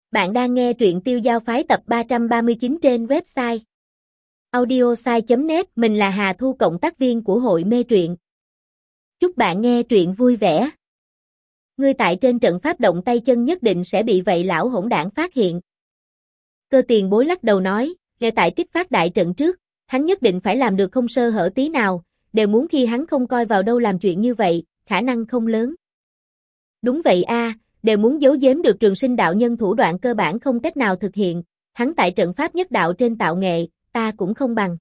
Bạn đang nghe truyện Tiêu Giao Phái tập 339 trên website audiosai.net. Mình là Hà Thu, cộng tác viên của hội mê truyện. Chúc bạn nghe truyện vui vẻ. Ngươi tại trên trận pháp động tay chân nhất định sẽ bị vậy lão hỗn đảng phát hiện. Cơ Tiền Bối lắc đầu nói, ngay tại kích phát đại trận trước, hắn nhất định phải làm được không sơ hở tí nào, đều muốn khi hắn không coi vào đâu làm chuyện như vậy, khả năng không lớn. Đúng vậy a, đều muốn giấu giếm được Trường Sinh đạo nhân thủ đoạn cơ bản không cách nào thực hiện, hắn tại trận pháp nhất đạo trên tạo nghệ, ta cũng không bằng.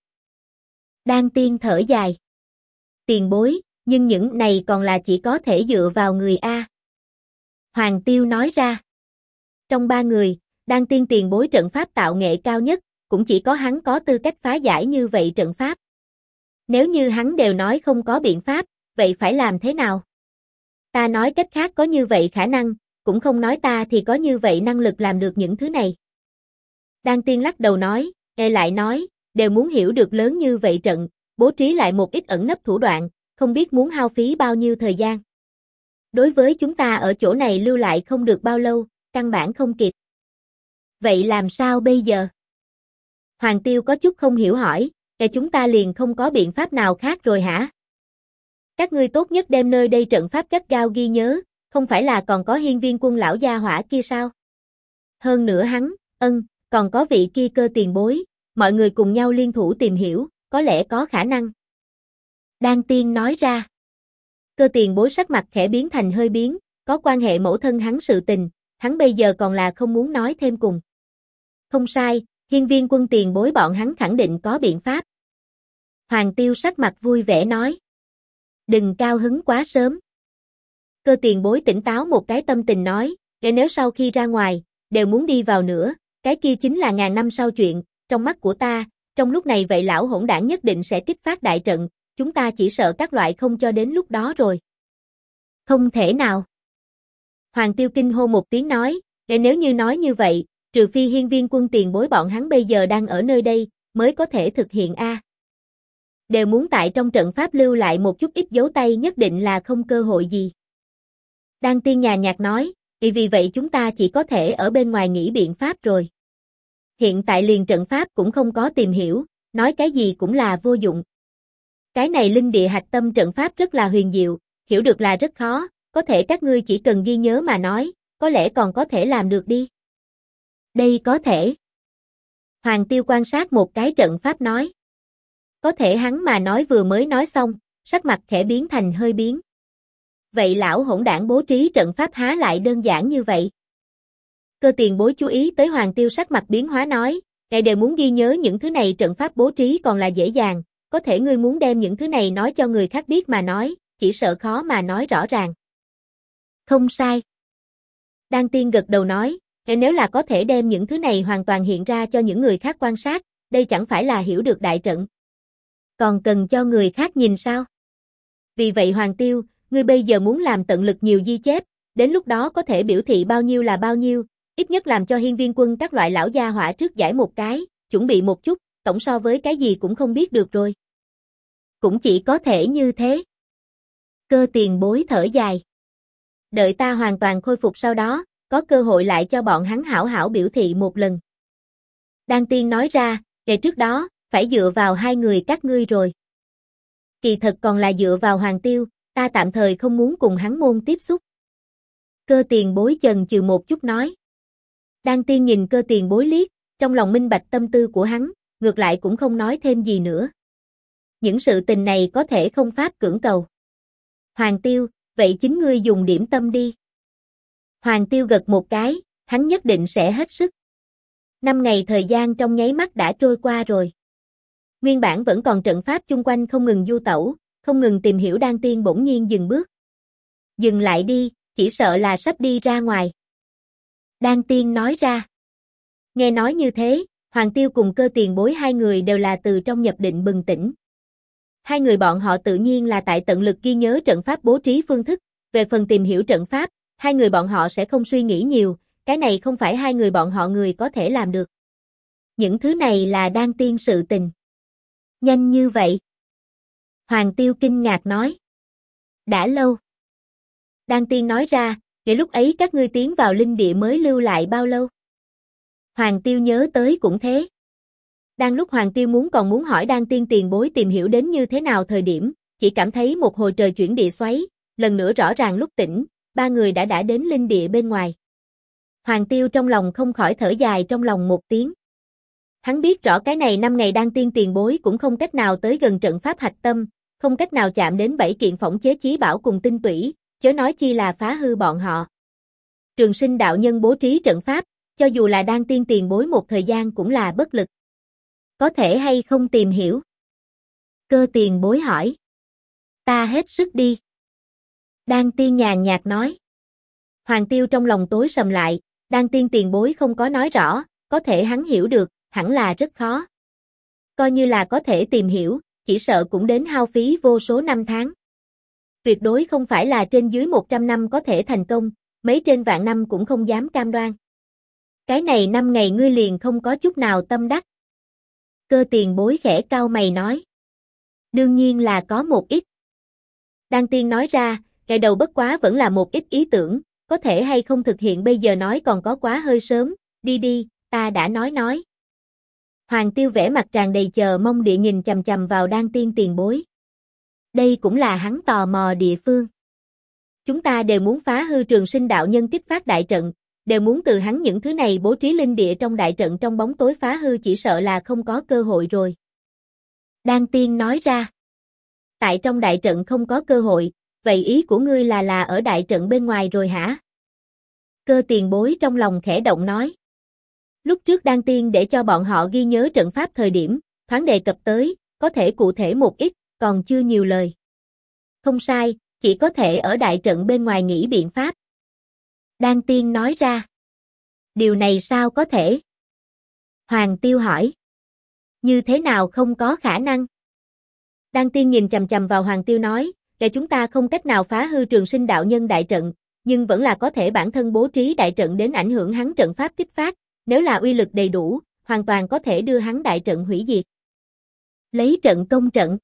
Đan Tiên thở dài. Tiền bối, nhưng những này còn là chỉ có thể dựa vào người a. Hoàng Tiêu nói ra. Trong ba người, Đan Tiên tiền bối trận pháp tạo nghệ cao nhất, cũng chỉ có hắn có tư cách phá giải như vậy trận pháp. Nếu như hắn đều nói không có biện pháp, vậy phải làm thế nào? Ta nói cách khác có như vậy khả năng, cũng không nói ta thì có như vậy năng lực làm được những thứ này. Đan Tiên lắc đầu nói, lại nói, đều muốn hiểu được lớn như vậy trận, bố trí lại một ít ẩn nấp thủ đoạn, không biết muốn hao phí bao nhiêu thời gian. Đối với chúng ta ở chỗ này lưu lại không được bao lâu, căn bản không kịp. Vậy làm sao bây giờ? Hoàng Tiêu có chút không hiểu hỏi, chúng ta liền không có biện pháp nào khác rồi hả? Các ngươi tốt nhất đem nơi đây trận pháp gắt gao ghi nhớ, không phải là còn có Hiên Viên Quân lão gia hỏa kia sao? Hơn nữa hắn, còn có vị kia Cơ tiền bối, mọi người cùng nhau liên thủ tìm hiểu, có lẽ có khả năng. Đan Tiên nói ra. Cơ tiền bối sắc mặt khẽ biến thành hơi biến, có quan hệ mẫu thân hắn sự tình, hắn bây giờ còn là không muốn nói thêm cùng. Không sai, Hiên Viên Quân tiền bối bọn hắn khẳng định có biện pháp. Hoàng Tiêu sắc mặt vui vẻ nói. Đừng cao hứng quá sớm. Cơ tiền bối tỉnh táo một cái tâm tình nói, nếu sau khi ra ngoài, đều muốn đi vào nữa, cái kia chính là ngàn năm sau chuyện, trong mắt của ta, trong lúc này vậy lão hỗn đảng nhất định sẽ kích phát đại trận, chúng ta chỉ sợ các loại không cho đến lúc đó rồi. Không thể nào. Hoàng Tiêu kinh hô một tiếng nói, nếu như nói như vậy, trừ phi Hiên Viên Quân tiền bối bọn hắn bây giờ đang ở nơi đây, mới có thể thực hiện a. Đều muốn tại trong trận pháp lưu lại một chút ít dấu tay nhất định là không cơ hội gì. Đan Tiên nhàn nhạt nói, vì vậy chúng ta chỉ có thể ở bên ngoài nghĩ biện pháp rồi. Hiện tại liền trận pháp cũng không có tìm hiểu, nói cái gì cũng là vô dụng. Cái này linh địa hạch tâm trận pháp rất là huyền diệu, hiểu được là rất khó, có thể các ngươi chỉ cần ghi nhớ mà nói, có lẽ còn có thể làm được đi. Đây có thể. Hoàng Tiêu quan sát một cái trận pháp nói. Có thể hắn mà nói vừa mới nói xong, sắc mặt khẽ biến thành hơi biến. Vậy lão hỗn đảng bố trí trận pháp há lại đơn giản như vậy? Cơ tiền bối chú ý tới Hoàng Tiêu sắc mặt biến hóa nói, ngài đều muốn ghi nhớ những thứ này trận pháp bố trí còn là dễ dàng, có thể ngươi muốn đem những thứ này nói cho người khác biết mà nói, chỉ sợ khó mà nói rõ ràng. Không sai. Đan Tiên gật đầu nói, nếu là có thể đem những thứ này hoàn toàn hiện ra cho những người khác quan sát, đây chẳng phải là hiểu được đại trận. Còn cần cho người khác nhìn sao? Vì vậy Hoàng Tiêu, ngươi bây giờ muốn làm tận lực nhiều ghi chép, đến lúc đó có thể biểu thị bao nhiêu là bao nhiêu, ít nhất làm cho Hiên Viên Quân các loại lão gia hỏa trước giải một cái, chuẩn bị một chút, tổng so với cái gì cũng không biết được rồi. Cũng chỉ có thể như thế. Cơ tiền bối thở dài. Đợi ta hoàn toàn khôi phục sau đó, có cơ hội lại cho bọn hắn hảo hảo biểu thị một lần. Đan Tiên nói ra, ngày trước đó, phải dựa vào hai người các ngươi rồi. Kỳ thật còn là dựa vào Hoàng Tiêu, ta tạm thời không muốn cùng hắn môn tiếp xúc. Cơ tiền bối chần chừ một chút nói. Đan Tiên nhìn cơ tiền bối liếc, trong lòng minh bạch tâm tư của hắn, ngược lại cũng không nói thêm gì nữa. Những sự tình này có thể không pháp cưỡng cầu. Hoàng Tiêu, vậy chính ngươi dùng điểm tâm đi. Hoàng Tiêu gật một cái, hắn nhất định sẽ hết sức. 5 ngày thời gian trong nháy mắt đã trôi qua rồi. Nguyên bản vẫn còn trận pháp chung quanh không ngừng du tẩu, không ngừng tìm hiểu Đan Tiên bỗng nhiên dừng bước. Dừng lại đi, chỉ sợ là sắp đi ra ngoài. Đan Tiên nói ra. Nghe nói như thế, Hoàng Tiêu cùng cơ tiền bối hai người đều là từ trong nhập định bừng tỉnh. Hai người bọn họ tự nhiên là tại tận lực ghi nhớ trận pháp bố trí phương thức, về phần tìm hiểu trận pháp, hai người bọn họ sẽ không suy nghĩ nhiều, cái này không phải hai người bọn họ người có thể làm được. Những thứ này là Đan Tiên sự tình. Nhanh như vậy. Hoàng Tiêu kinh ngạc nói. Đã lâu. Đan Tiên nói ra, vậy lúc ấy các ngươi tiến vào linh địa mới lưu lại bao lâu? Hoàng Tiêu nhớ tới cũng thế. Đang lúc Hoàng Tiêu còn muốn hỏi Đan Tiên tiền bối tìm hiểu đến như thế nào thời điểm, chỉ cảm thấy một hồi trời chuyển địa xoáy, lần nữa rõ ràng lúc tỉnh, ba người đã đến linh địa bên ngoài. Hoàng Tiêu trong lòng không khỏi thở dài trong lòng một tiếng. Hắn biết rõ cái này 5 ngày Đan Tiên tiền bối cũng không cách nào tới gần trận pháp hạch tâm, không cách nào chạm đến 7 kiện phỏng chế chí bảo cùng tinh tủy, chớ nói chi là phá hư bọn họ. Trường Sinh đạo nhân bố trí trận pháp, cho dù là Đan Tiên tiền bối một thời gian cũng là bất lực. Có thể hay không tìm hiểu? Cơ tiền bối hỏi. Ta hết sức đi. Đan Tiên nhàn nhạt nói. Hoàng Tiêu trong lòng tối sầm lại, Đan Tiên tiền bối không có nói rõ, có thể hắn hiểu được, hẳn là rất khó. Coi như là có thể tìm hiểu, chỉ sợ cũng đến hao phí vô số năm tháng. Tuyệt đối không phải là trên dưới 100 năm có thể thành công, mấy trên vạn năm cũng không dám cam đoan. Cái này 5 ngày ngươi liền không có chút nào tâm đắc. Cơ tiền bối khẽ cau mày nói. Đương nhiên là có một ít. Đan Tiên nói ra, ngày đầu bất quá vẫn là một ít ý tưởng, có thể hay không thực hiện bây giờ nói còn có quá hơi sớm, đi, ta đã nói. Hoàng Tiêu vẻ mặt tràn đầy chờ mong địa nhìn chằm chằm vào Đan Tiên tiền bối. Đây cũng là hắn tò mò địa phương. Chúng ta đều muốn phá hư Trường Sinh đạo nhân kích phát đại trận, đều muốn từ hắn những thứ này bố trí linh địa trong đại trận trong bóng tối phá hư, chỉ sợ là không có cơ hội rồi. Đan Tiên nói ra. Tại trong đại trận không có cơ hội, vậy ý của ngươi là ở đại trận bên ngoài rồi hả? Cơ tiền bối trong lòng khẽ động nói. Lúc trước Đan Tiên để cho bọn họ ghi nhớ trận pháp thời điểm, thoáng đề cập tới, có thể cụ thể một ít, còn chưa nhiều lời. Không sai, chỉ có thể ở đại trận bên ngoài nghĩ biện pháp. Đan Tiên nói ra. Điều này sao có thể? Hoàng Tiêu hỏi. Như thế nào không có khả năng? Đan Tiên nhìn chằm chằm vào Hoàng Tiêu nói, để chúng ta không cách nào phá hư Trường Sinh đạo nhân đại trận, nhưng vẫn là có thể bản thân bố trí đại trận đến ảnh hưởng hắn trận pháp kích phát, nếu là uy lực đầy đủ, hoàn toàn có thể đưa hắn đại trận hủy diệt. Lấy trận công trận.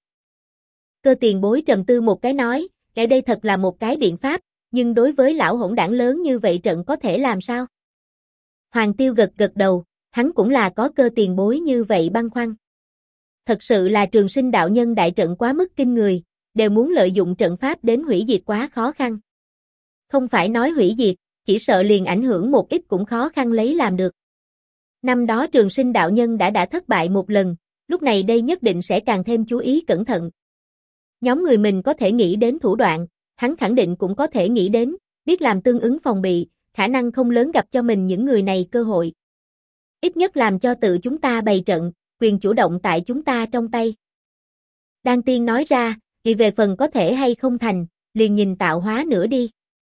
Cơ tiền bối trầm tư một cái nói, cái đây thật là một cái biện pháp, nhưng đối với lão hỗn đảng lớn như vậy trận có thể làm sao? Hoàng Tiêu gật đầu, hắn cũng là có cơ tiền bối như vậy băn khoăn. Thật sự là Trường Sinh đạo nhân đại trận quá mức kinh người, đều muốn lợi dụng trận pháp đến hủy diệt quá khó khăn. Không phải nói hủy diệt, chỉ sợ liền ảnh hưởng một ít cũng khó khăn lấy làm được. Năm đó Trường Sinh đạo nhân đã thất bại một lần, lúc này đây nhất định sẽ càng thêm chú ý cẩn thận. Nhóm người mình có thể nghĩ đến thủ đoạn, hắn khẳng định cũng có thể nghĩ đến, biết làm tương ứng phòng bị, khả năng không lớn gặp cho mình những người này cơ hội. Ít nhất làm cho tự chúng ta bày trận, quyền chủ động tại chúng ta trong tay. Đan Tiên nói ra, thì về phần có thể hay không thành, liền nhìn tạo hóa nữa đi.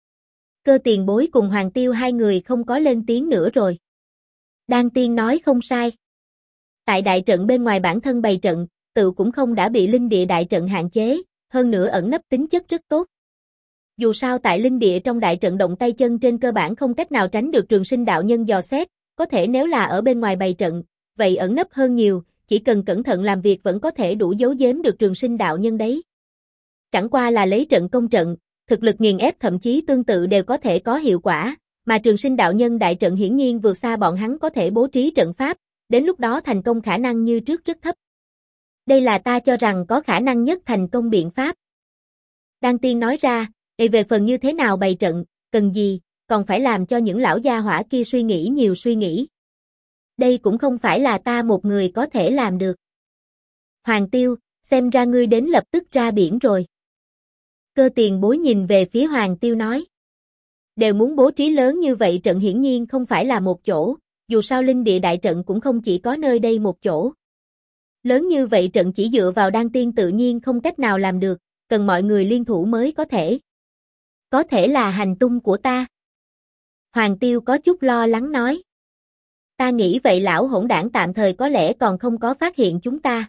Cơ tiền bối cùng Hoàng Tiêu hai người không có lên tiếng nữa rồi. Đan Tiên nói không sai. Tại đại trận bên ngoài bản thân bày trận, tự cũng không đã bị linh địa đại trận hạn chế, hơn nữa ẩn nấp tính chất rất tốt. Dù sao tại linh địa trong đại trận động tay chân trên cơ bản không cách nào tránh được Trường Sinh đạo nhân dò xét, có thể nếu là ở bên ngoài bày trận, vậy ẩn nấp hơn nhiều, chỉ cần cẩn thận làm việc vẫn có thể đủ giấu giếm được Trường Sinh đạo nhân đấy. Chẳng qua là lấy trận công trận, thực lực nghiền ép thậm chí tương tự đều có thể có hiệu quả, mà Trường Sinh đạo nhân đại trận hiển nhiên vượt xa bọn hắn có thể bố trí trận pháp, đến lúc đó thành công khả năng như trước rất thấp. Đây là ta cho rằng có khả năng nhất thành công biện pháp. Đan Tiên nói ra, về phần như thế nào bày trận, cần gì, còn phải làm cho những lão gia hỏa kia suy nghĩ nhiều suy nghĩ. Đây cũng không phải là ta một người có thể làm được. Hoàng Tiêu, xem ra ngươi đến lập tức ra biển rồi. Cơ tiền bối nhìn về phía Hoàng Tiêu nói. Đều muốn bố trí lớn như vậy trận hiển nhiên không phải là một chỗ, dù sao linh địa đại trận cũng không chỉ có nơi đây một chỗ. Lớn như vậy trận chỉ dựa vào Đan Tiên tự nhiên không cách nào làm được, cần mọi người liên thủ mới có thể. Có thể là hành tung của ta. Hoàng Tiêu có chút lo lắng nói. Ta nghĩ vậy lão hỗn đảng tạm thời có lẽ còn không có phát hiện chúng ta.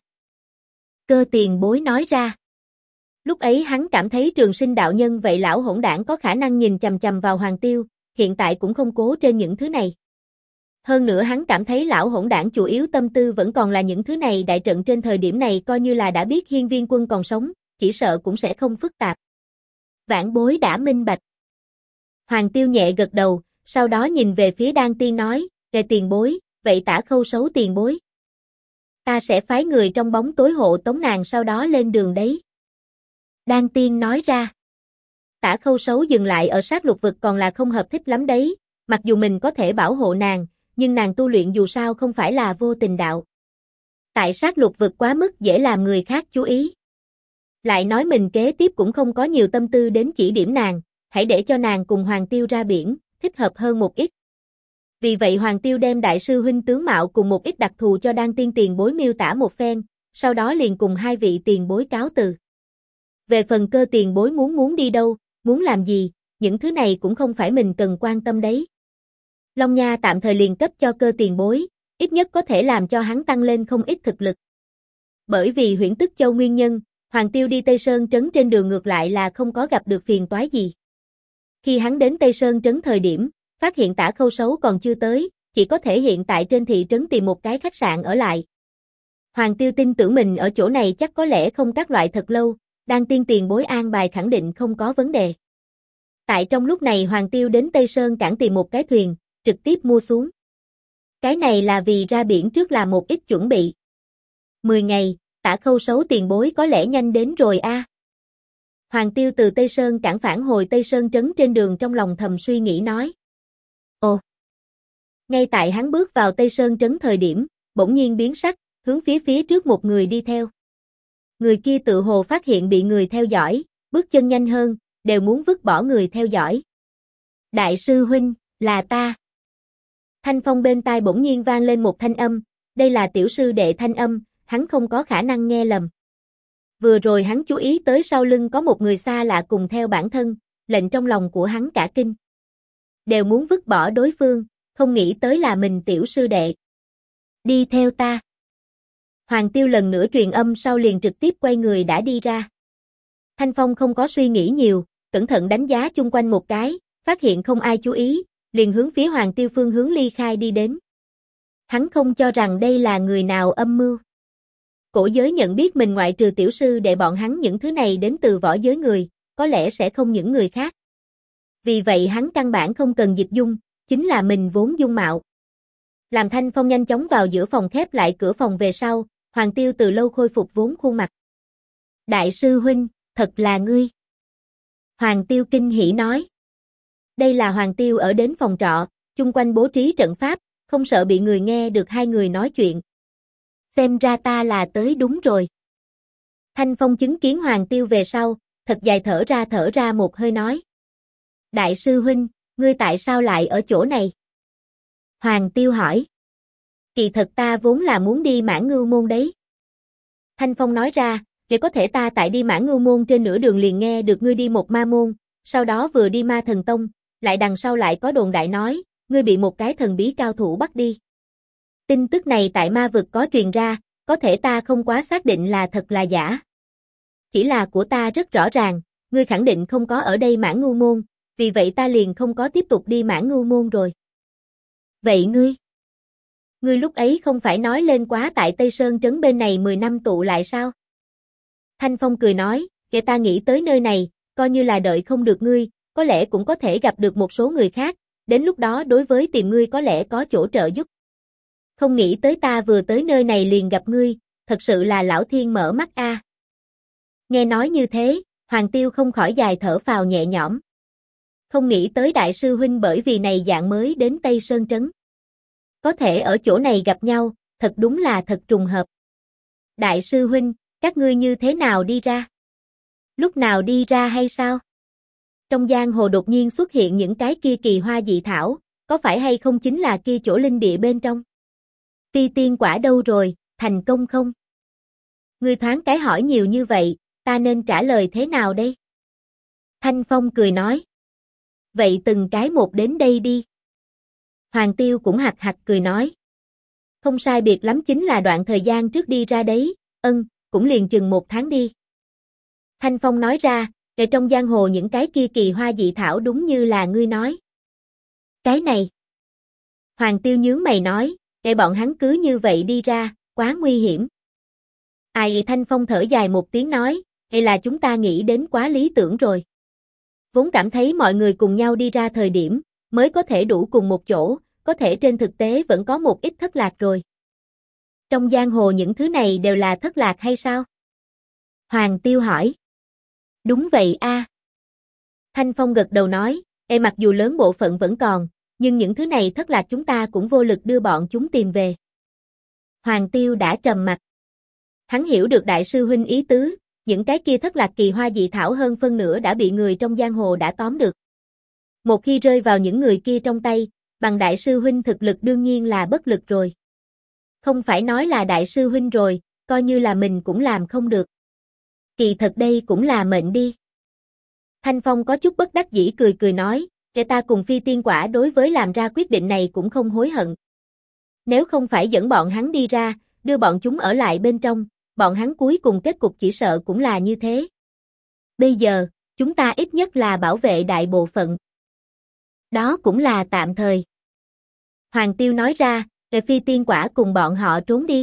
Cơ tiền bối nói ra. Lúc ấy hắn cảm thấy Trường Sinh đạo nhân vậy lão hỗn đảng có khả năng nhìn chằm chằm vào Hoàng Tiêu, hiện tại cũng không cố trên những thứ này. Hơn nữa hắn cảm thấy lão hỗn đảng chủ yếu tâm tư vẫn còn là những thứ này, đại trận trên thời điểm này coi như là đã biết Hiên Viên Quân còn sống, chỉ sợ cũng sẽ không phức tạp. Vãn bối đã minh bạch. Hoàng Tiêu nhẹ gật đầu, sau đó nhìn về phía Đan Tiên nói, "Kề tiền bối, vậy Tả Khâu xấu tiền bối. Ta sẽ phái người trong bóng tối hộ tống nàng sau đó lên đường đấy. Đan Tiên nói ra. Tả Khâu xấu dừng lại ở sát lục vực còn là không hợp thích lắm đấy, mặc dù mình có thể bảo hộ nàng, nhưng nàng tu luyện dù sao không phải là vô tình đạo. Tại sát lục vực quá mức dễ làm người khác chú ý. Lại nói mình kế tiếp cũng không có nhiều tâm tư đến chỉ điểm nàng, hãy để cho nàng cùng Hoàng Tiêu ra biển, thích hợp hơn một ít. Vì vậy Hoàng Tiêu đem đại sư huynh tướng mạo cùng một ít đặc thù cho Đan Tiên tiền bối miêu tả một phen, sau đó liền cùng hai vị tiền bối cáo từ. Về phần Cơ tiền bối muốn đi đâu, muốn làm gì, những thứ này cũng không phải mình cần quan tâm đấy. Long Nha tạm thời liền cấp cho Cơ tiền bối, ít nhất có thể làm cho hắn tăng lên không ít thực lực. Bởi vì Huyễn Tức Châu nguyên nhân, Hoàng Tiêu đi Tây Sơn Trấn trên đường ngược lại là không có gặp được phiền toái gì. Khi hắn đến Tây Sơn Trấn thời điểm, phát hiện Tả Khâu xấu còn chưa tới, chỉ có thể hiện tại trên thị trấn tìm một cái khách sạn ở lại. Hoàng Tiêu tin tưởng mình ở chỗ này chắc có lẽ không các loại thật lâu, Đan Tiên tiền bối an bài khẳng định không có vấn đề. Tại trong lúc này Hoàng Tiêu đến Tây Sơn cảng tìm một cái thuyền, trực tiếp mua xuống. Cái này là vì ra biển trước làm một ít chuẩn bị. 10 ngày, Tả Khâu xấu tiền bối có lẽ nhanh đến rồi a. Hoàng Tiêu từ Tây Sơn cảng phản hồi Tây Sơn Trấn trên đường trong lòng thầm suy nghĩ nói. Ồ! Ngay tại hắn bước vào Tây Sơn Trấn thời điểm, bỗng nhiên biến sắc, hướng phía trước một người đi theo. Người kia tự hồ phát hiện bị người theo dõi, bước chân nhanh hơn, đều muốn vứt bỏ người theo dõi. Đại sư huynh, là ta. Thanh phong bên tai bỗng nhiên vang lên một thanh âm, đây là tiểu sư đệ thanh âm, hắn không có khả năng nghe lầm. Vừa rồi hắn chú ý tới sau lưng có một người xa lạ cùng theo bản thân, lệnh trong lòng của hắn cả kinh. Đều muốn vứt bỏ đối phương, không nghĩ tới là mình tiểu sư đệ. Đi theo ta. Hoàng Tiêu lần nữa truyền âm sau liền trực tiếp quay người đã đi ra. Thanh Phong không có suy nghĩ nhiều, cẩn thận đánh giá chung quanh một cái, phát hiện không ai chú ý, liền hướng phía Hoàng Tiêu phương hướng ly khai đi đến. Hắn không cho rằng đây là người nào âm mưu. Cổ giới nhận biết mình ngoại trừ tiểu sư đệ bọn hắn những thứ này đến từ võ giới người, có lẽ sẽ không những người khác. Vì vậy hắn căn bản không cần dịch dung, chính là mình vốn dung mạo. Làm Thanh Phong nhanh chóng vào giữa phòng khép lại cửa phòng về sau, Hoàng Tiêu từ lâu khôi phục vốn khuôn mặt. Đại sư huynh, thật là ngươi. Hoàng Tiêu kinh hỉ nói. Đây là Hoàng Tiêu ở đến phòng trọ, chung quanh bố trí trận pháp, không sợ bị người nghe được hai người nói chuyện. Xem ra ta là tới đúng rồi. Thanh Phong chứng kiến Hoàng Tiêu về sau, thật dài thở ra một hơi nói. Đại sư huynh, ngươi tại sao lại ở chỗ này? Hoàng Tiêu hỏi. Kỳ thật ta vốn là muốn đi Mãn Ngưu Môn đấy. Thanh Phong nói ra, để có thể ta tại đi Mãn Ngưu Môn trên nửa đường liền nghe được ngươi đi một ma môn, sau đó vừa đi Ma Thần Tông, lại đằng sau lại có đồn đại nói, ngươi bị một cái thần bí cao thủ bắt đi. Tin tức này tại ma vực có truyền ra, có thể ta không quá xác định là thật là giả. Chỉ là của ta rất rõ ràng, ngươi khẳng định không có ở đây Mãn Ngưu Môn, vì vậy ta liền không có tiếp tục đi Mãn Ngưu Môn rồi. Vậy ngươi lúc ấy không phải nói lên quá tại Tây Sơn Trấn bên này 10 năm tụ lại sao? Thanh Phong cười nói, kể ta nghĩ tới nơi này, coi như là đợi không được ngươi, có lẽ cũng có thể gặp được một số người khác, đến lúc đó đối với tìm ngươi có lẽ có chỗ trợ giúp. Không nghĩ tới ta vừa tới nơi này liền gặp ngươi, thật sự là lão thiên mở mắt a. Nghe nói như thế, Hoàng Tiêu không khỏi dài thở phào nhẹ nhõm. Không nghĩ tới đại sư huynh bởi vì này dạng mới đến Tây Sơn Trấn. Có thể ở chỗ này gặp nhau, thật đúng là thật trùng hợp. Đại sư huynh, các ngươi như thế nào đi ra? Lúc nào đi ra hay sao? Trong giang hồ đột nhiên xuất hiện những cái kia kỳ hoa dị thảo, có phải hay không chính là kia chỗ linh địa bên trong? Phi tiên quả đâu rồi, thành công không? Ngươi thoáng cái hỏi nhiều như vậy, ta nên trả lời thế nào đây? Thanh Phong cười nói. Vậy từng cái một đến đây đi. Hoàng Tiêu cũng hạc hạc cười nói. Không sai biệt lắm chính là đoạn thời gian trước đi ra đấy, cũng liền chừng 1 tháng đi. Thanh Phong nói ra, để trong giang hồ những cái kia kỳ hoa dị thảo đúng như là ngươi nói. Cái này. Hoàng Tiêu nhướng mày nói, để bọn hắn cứ như vậy đi ra, quá nguy hiểm. Ai Thanh Phong thở dài một tiếng nói, hay là chúng ta nghĩ đến quá lý tưởng rồi. Vốn cảm thấy mọi người cùng nhau đi ra thời điểm, mới có thể đủ cùng một chỗ, có thể trên thực tế vẫn có một ít thất lạc rồi. Trong giang hồ những thứ này đều là thất lạc hay sao? Hoàng Tiêu hỏi. Đúng vậy a. Thanh Phong gật đầu nói, mặc dù lớn bộ phận vẫn còn, nhưng những thứ này thất lạc chúng ta cũng vô lực đưa bọn chúng tìm về. Hoàng Tiêu đã trầm mặt. Hắn hiểu được đại sư huynh ý tứ, những cái kia thất lạc kỳ hoa dị thảo hơn phân nửa đã bị người trong giang hồ đã tóm được. Một khi rơi vào những người kia trong tay, bằng đại sư huynh thực lực đương nhiên là bất lực rồi. Không phải nói là đại sư huynh rồi, coi như là mình cũng làm không được. Kỳ thật đây cũng là mệnh đi. Thanh Phong có chút bất đắc dĩ cười cười nói, ta cùng Phi Tiên Quả đối với làm ra quyết định này cũng không hối hận. Nếu không phải dẫn bọn hắn đi ra, đưa bọn chúng ở lại bên trong, bọn hắn cuối cùng kết cục chỉ sợ cũng là như thế. Bây giờ, chúng ta ít nhất là bảo vệ đại bộ phận. Đó cũng là tạm thời. Hoàng Tiêu nói ra, để Phi Tiên Quả cùng bọn họ trốn đi.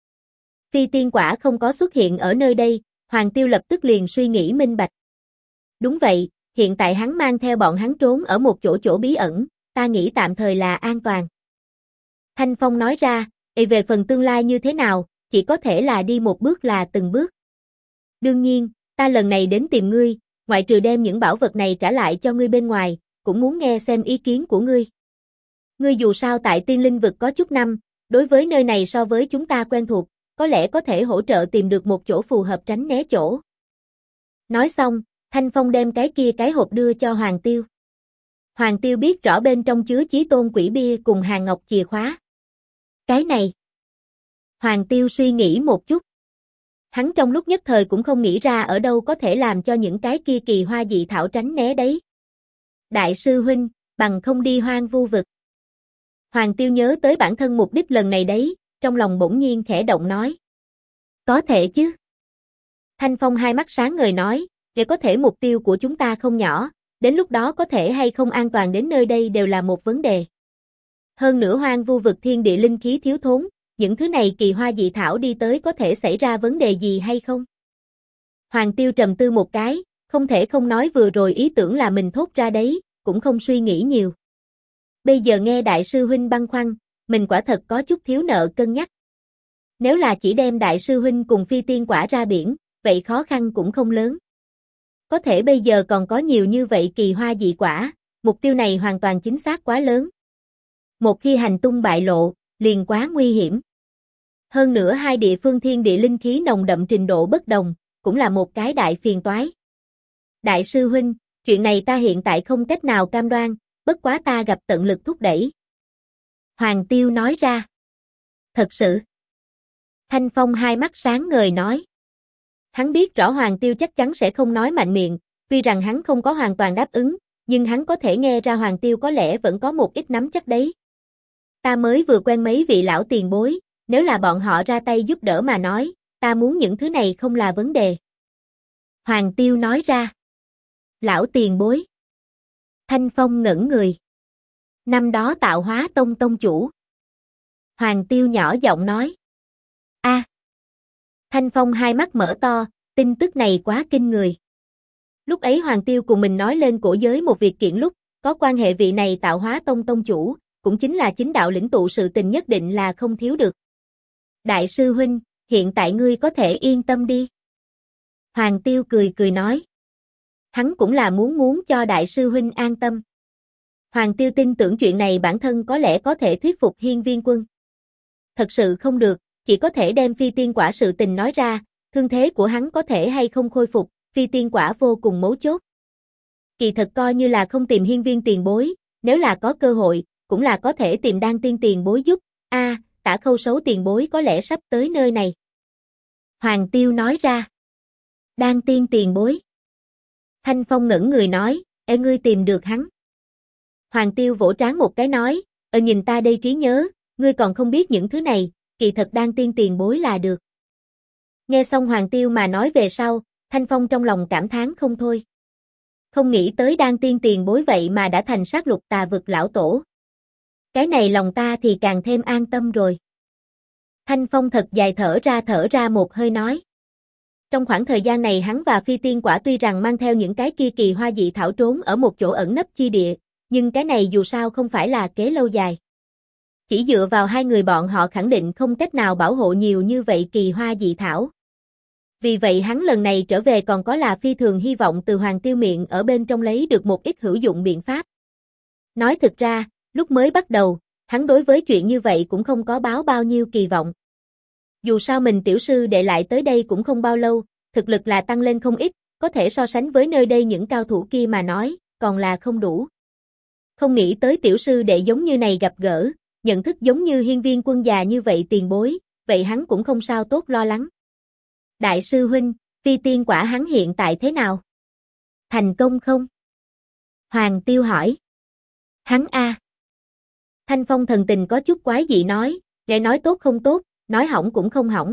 Phi Tiên Quả không có xuất hiện ở nơi đây, Hoàng Tiêu lập tức liền suy nghĩ minh bạch. Đúng vậy, hiện tại hắn mang theo bọn hắn trốn ở một chỗ bí ẩn, ta nghĩ tạm thời là an toàn. Thanh Phong nói ra, về phần tương lai như thế nào, chỉ có thể là đi một bước là từng bước. Đương nhiên, ta lần này đến tìm ngươi, ngoại trừ đem những bảo vật này trả lại cho ngươi bên ngoài, cũng muốn nghe xem ý kiến của ngươi. Ngươi dù sao tại Tiên Linh vực có chút năm, đối với nơi này so với chúng ta quen thuộc, có lẽ có thể hỗ trợ tìm được một chỗ phù hợp tránh né chỗ. Nói xong, Thanh Phong đem cái hộp đưa cho Hoàng Tiêu. Hoàng Tiêu biết rõ bên trong chứa Chí Tôn Quỷ Bia cùng Hàn Ngọc chìa khóa. Cái này. Hoàng Tiêu suy nghĩ một chút. Hắn trong lúc nhất thời cũng không nghĩ ra ở đâu có thể làm cho những cái kia kỳ hoa dị thảo tránh né đấy. Đại sư huynh, bằng không đi Hoang Vu vực. Hoàng Tiêu nhớ tới bản thân mục đích lần này đấy, trong lòng bỗng nhiên khẽ động nói. Có thể chứ. Thanh Phong hai mắt sáng ngời nói, để có thể mục tiêu của chúng ta không nhỏ, đến lúc đó có thể hay không an toàn đến nơi đây đều là một vấn đề. Hơn nữa Hoang Vu vực thiên địa linh khí thiếu thốn, những thứ này kỳ hoa dị thảo đi tới có thể xảy ra vấn đề gì hay không? Hoàng Tiêu trầm tư một cái, không thể không nói vừa rồi ý tưởng là mình thốt ra đấy, cũng không suy nghĩ nhiều. Bây giờ nghe đại sư huynh băn khoăn, mình quả thật có chút thiếu nợ cân nhắc. Nếu là chỉ đem đại sư huynh cùng Phi Tiên Quả ra biển, vậy khó khăn cũng không lớn. Có thể bây giờ còn có nhiều như vậy kỳ hoa dị quả, mục tiêu này hoàn toàn chính xác quá lớn. Một khi hành tung bại lộ, liền quá nguy hiểm. Hơn nữa hai địa phương thiên địa linh khí nồng đậm trình độ bất đồng, cũng là một cái đại phiền toái. Đại sư huynh, chuyện này ta hiện tại không cách nào cam đoan, bất quá ta gặp tận lực thúc đẩy. Hoàng Tiêu nói ra. Thật sự. Thanh Phong hai mắt sáng ngời nói. Hắn biết rõ Hoàng Tiêu chắc chắn sẽ không nói mạnh miệng, tuy rằng hắn không có hoàn toàn đáp ứng, nhưng hắn có thể nghe ra Hoàng Tiêu có lẽ vẫn có một ít nắm chắc đấy. Ta mới vừa quen mấy vị lão tiền bối, nếu là bọn họ ra tay giúp đỡ mà nói, ta muốn những thứ này không là vấn đề. Hoàng Tiêu nói ra. Lão tiền bối. Thanh Phong ngẩn người. Năm đó Tạo Hóa Tông tông chủ. Hoàng Tiêu nhỏ giọng nói. A. Thanh Phong hai mắt mở to, tin tức này quá kinh người. Lúc ấy Hoàng Tiêu cùng mình nói lên cổ giới một việc kiện lúc, có quan hệ vị này Tạo Hóa Tông tông chủ, cũng chính là chính đạo lĩnh tụ sự tình nhất định là không thiếu được. Đại sư huynh, hiện tại ngươi có thể yên tâm đi. Hoàng Tiêu cười cười nói. Hắn cũng là muốn cho đại sư huynh an tâm. Hoàng Tiêu tin tưởng chuyện này bản thân có lẽ có thể thuyết phục Hiên Viên Quân. Thật sự không được, chỉ có thể đem Phi Tiên Quả sự tình nói ra, thương thế của hắn có thể hay không khôi phục, Phi Tiên Quả vô cùng mấu chốt. Kỳ thật coi như là không tìm Hiên Viên tiền bối, nếu là có cơ hội, cũng là có thể tìm Đan Tiên tiền bối giúp, Tả Khâu Sấu tiền bối có lẽ sắp tới nơi này. Hoàng Tiêu nói ra. Đan Tiên tiền bối. Thanh Phong ngẩn người nói, ngươi tìm được hắn. Hoàng Tiêu vỗ trán một cái nói, nhìn ta đây trí nhớ, ngươi còn không biết những thứ này, kỳ thật Đan Tiên tiền bối là được. Nghe xong Hoàng Tiêu mà nói về sau, Thanh Phong trong lòng cảm thán không thôi. Không nghĩ tới Đan Tiên tiền bối vậy mà đã thành sát lục tà vực lão tổ. Cái này lòng ta thì càng thêm an tâm rồi. Thanh Phong thật dài thở ra một hơi nói. Trong khoảng thời gian này hắn và Phi Tiên Quả tuy rằng mang theo những cái kia kỳ hoa dị thảo trốn ở một chỗ ẩn nấp chi địa, nhưng cái này dù sao không phải là kế lâu dài. Chỉ dựa vào hai người bọn họ khẳng định không cách nào bảo hộ nhiều như vậy kỳ hoa dị thảo. Vì vậy hắn lần này trở về còn có là phi thường hy vọng từ Hoàng Tiêu miệng ở bên trong lấy được một ít hữu dụng biện pháp. Nói thực ra, lúc mới bắt đầu, hắn đối với chuyện như vậy cũng không có báo bao nhiêu kỳ vọng. Dù sao mình tiểu sư đệ lại tới đây cũng không bao lâu, thực lực là tăng lên không ít, có thể so sánh với nơi đây những cao thủ kia mà nói, còn là không đủ. Không nghĩ tới tiểu sư đệ giống như này gặp gỡ, nhận thức giống như hiên viên quân già như vậy tiền bối, vậy hắn cũng không sao tốt lo lắng. Đại sư huynh, phi tiên quả hắn hiện tại thế nào? Thành công không? Hoàng Tiêu hỏi. Hắn a. Thanh Phong thần tình có chút quái dị nói, nghe nói tốt không tốt, nói hỏng cũng không hỏng.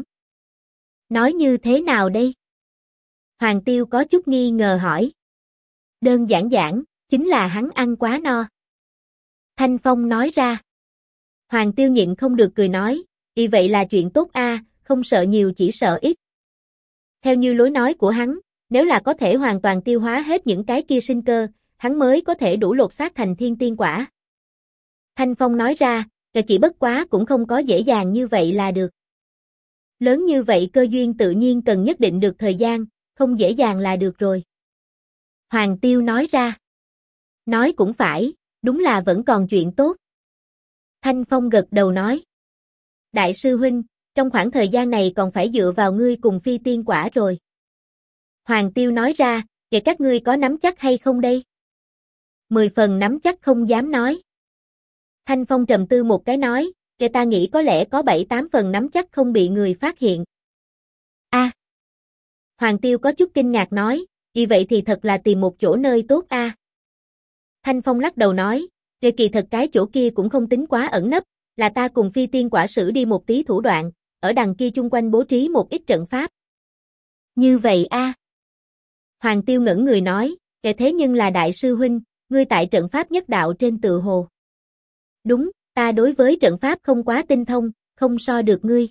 Nói như thế nào đây? Hoàng Tiêu có chút nghi ngờ hỏi. Đơn giản, chính là hắn ăn quá no. Thanh Phong nói ra. Hoàng Tiêu nhịn không được cười nói, y vậy là chuyện tốt a, không sợ nhiều chỉ sợ ít. Theo như lối nói của hắn, nếu là có thể hoàn toàn tiêu hóa hết những cái kia sinh cơ, hắn mới có thể đủ lột xác thành thiên tiên quả. Thanh Phong nói ra, chỉ bất quá cũng không có dễ dàng như vậy là được. Lớn như vậy cơ duyên tự nhiên cần nhất định được thời gian, không dễ dàng là được rồi. Hoàng Tiêu nói ra. Nói cũng phải, đúng là vẫn còn chuyện tốt. Thanh Phong gật đầu nói. Đại sư huynh, trong khoảng thời gian này còn phải dựa vào ngươi cùng phi tiên quả rồi. Hoàng Tiêu nói ra, vậy các ngươi có nắm chắc hay không đây? 10 phần nắm chắc không dám nói. Thanh Phong trầm tư một cái nói, vậy ta nghĩ có lẽ có 7-8 phần nắm chắc không bị người phát hiện. A. Hoàng Tiêu có chút kinh ngạc nói, vì vậy thì thật là tìm một chỗ nơi tốt a. Thanh Phong lắc đầu nói, vậy kỳ thật cái chỗ kia cũng không tính quá ẩn nấp, là ta cùng phi tiên quả sử đi một tí thủ đoạn, ở đằng kia chung quanh bố trí một ít trận pháp. Như vậy a. Hoàng Tiêu ngẩn người nói, thế nhưng là đại sư huynh, ngươi tại trận pháp nhất đạo trên tự hồ. Đúng, ta đối với trận pháp không quá tinh thông, không so được ngươi.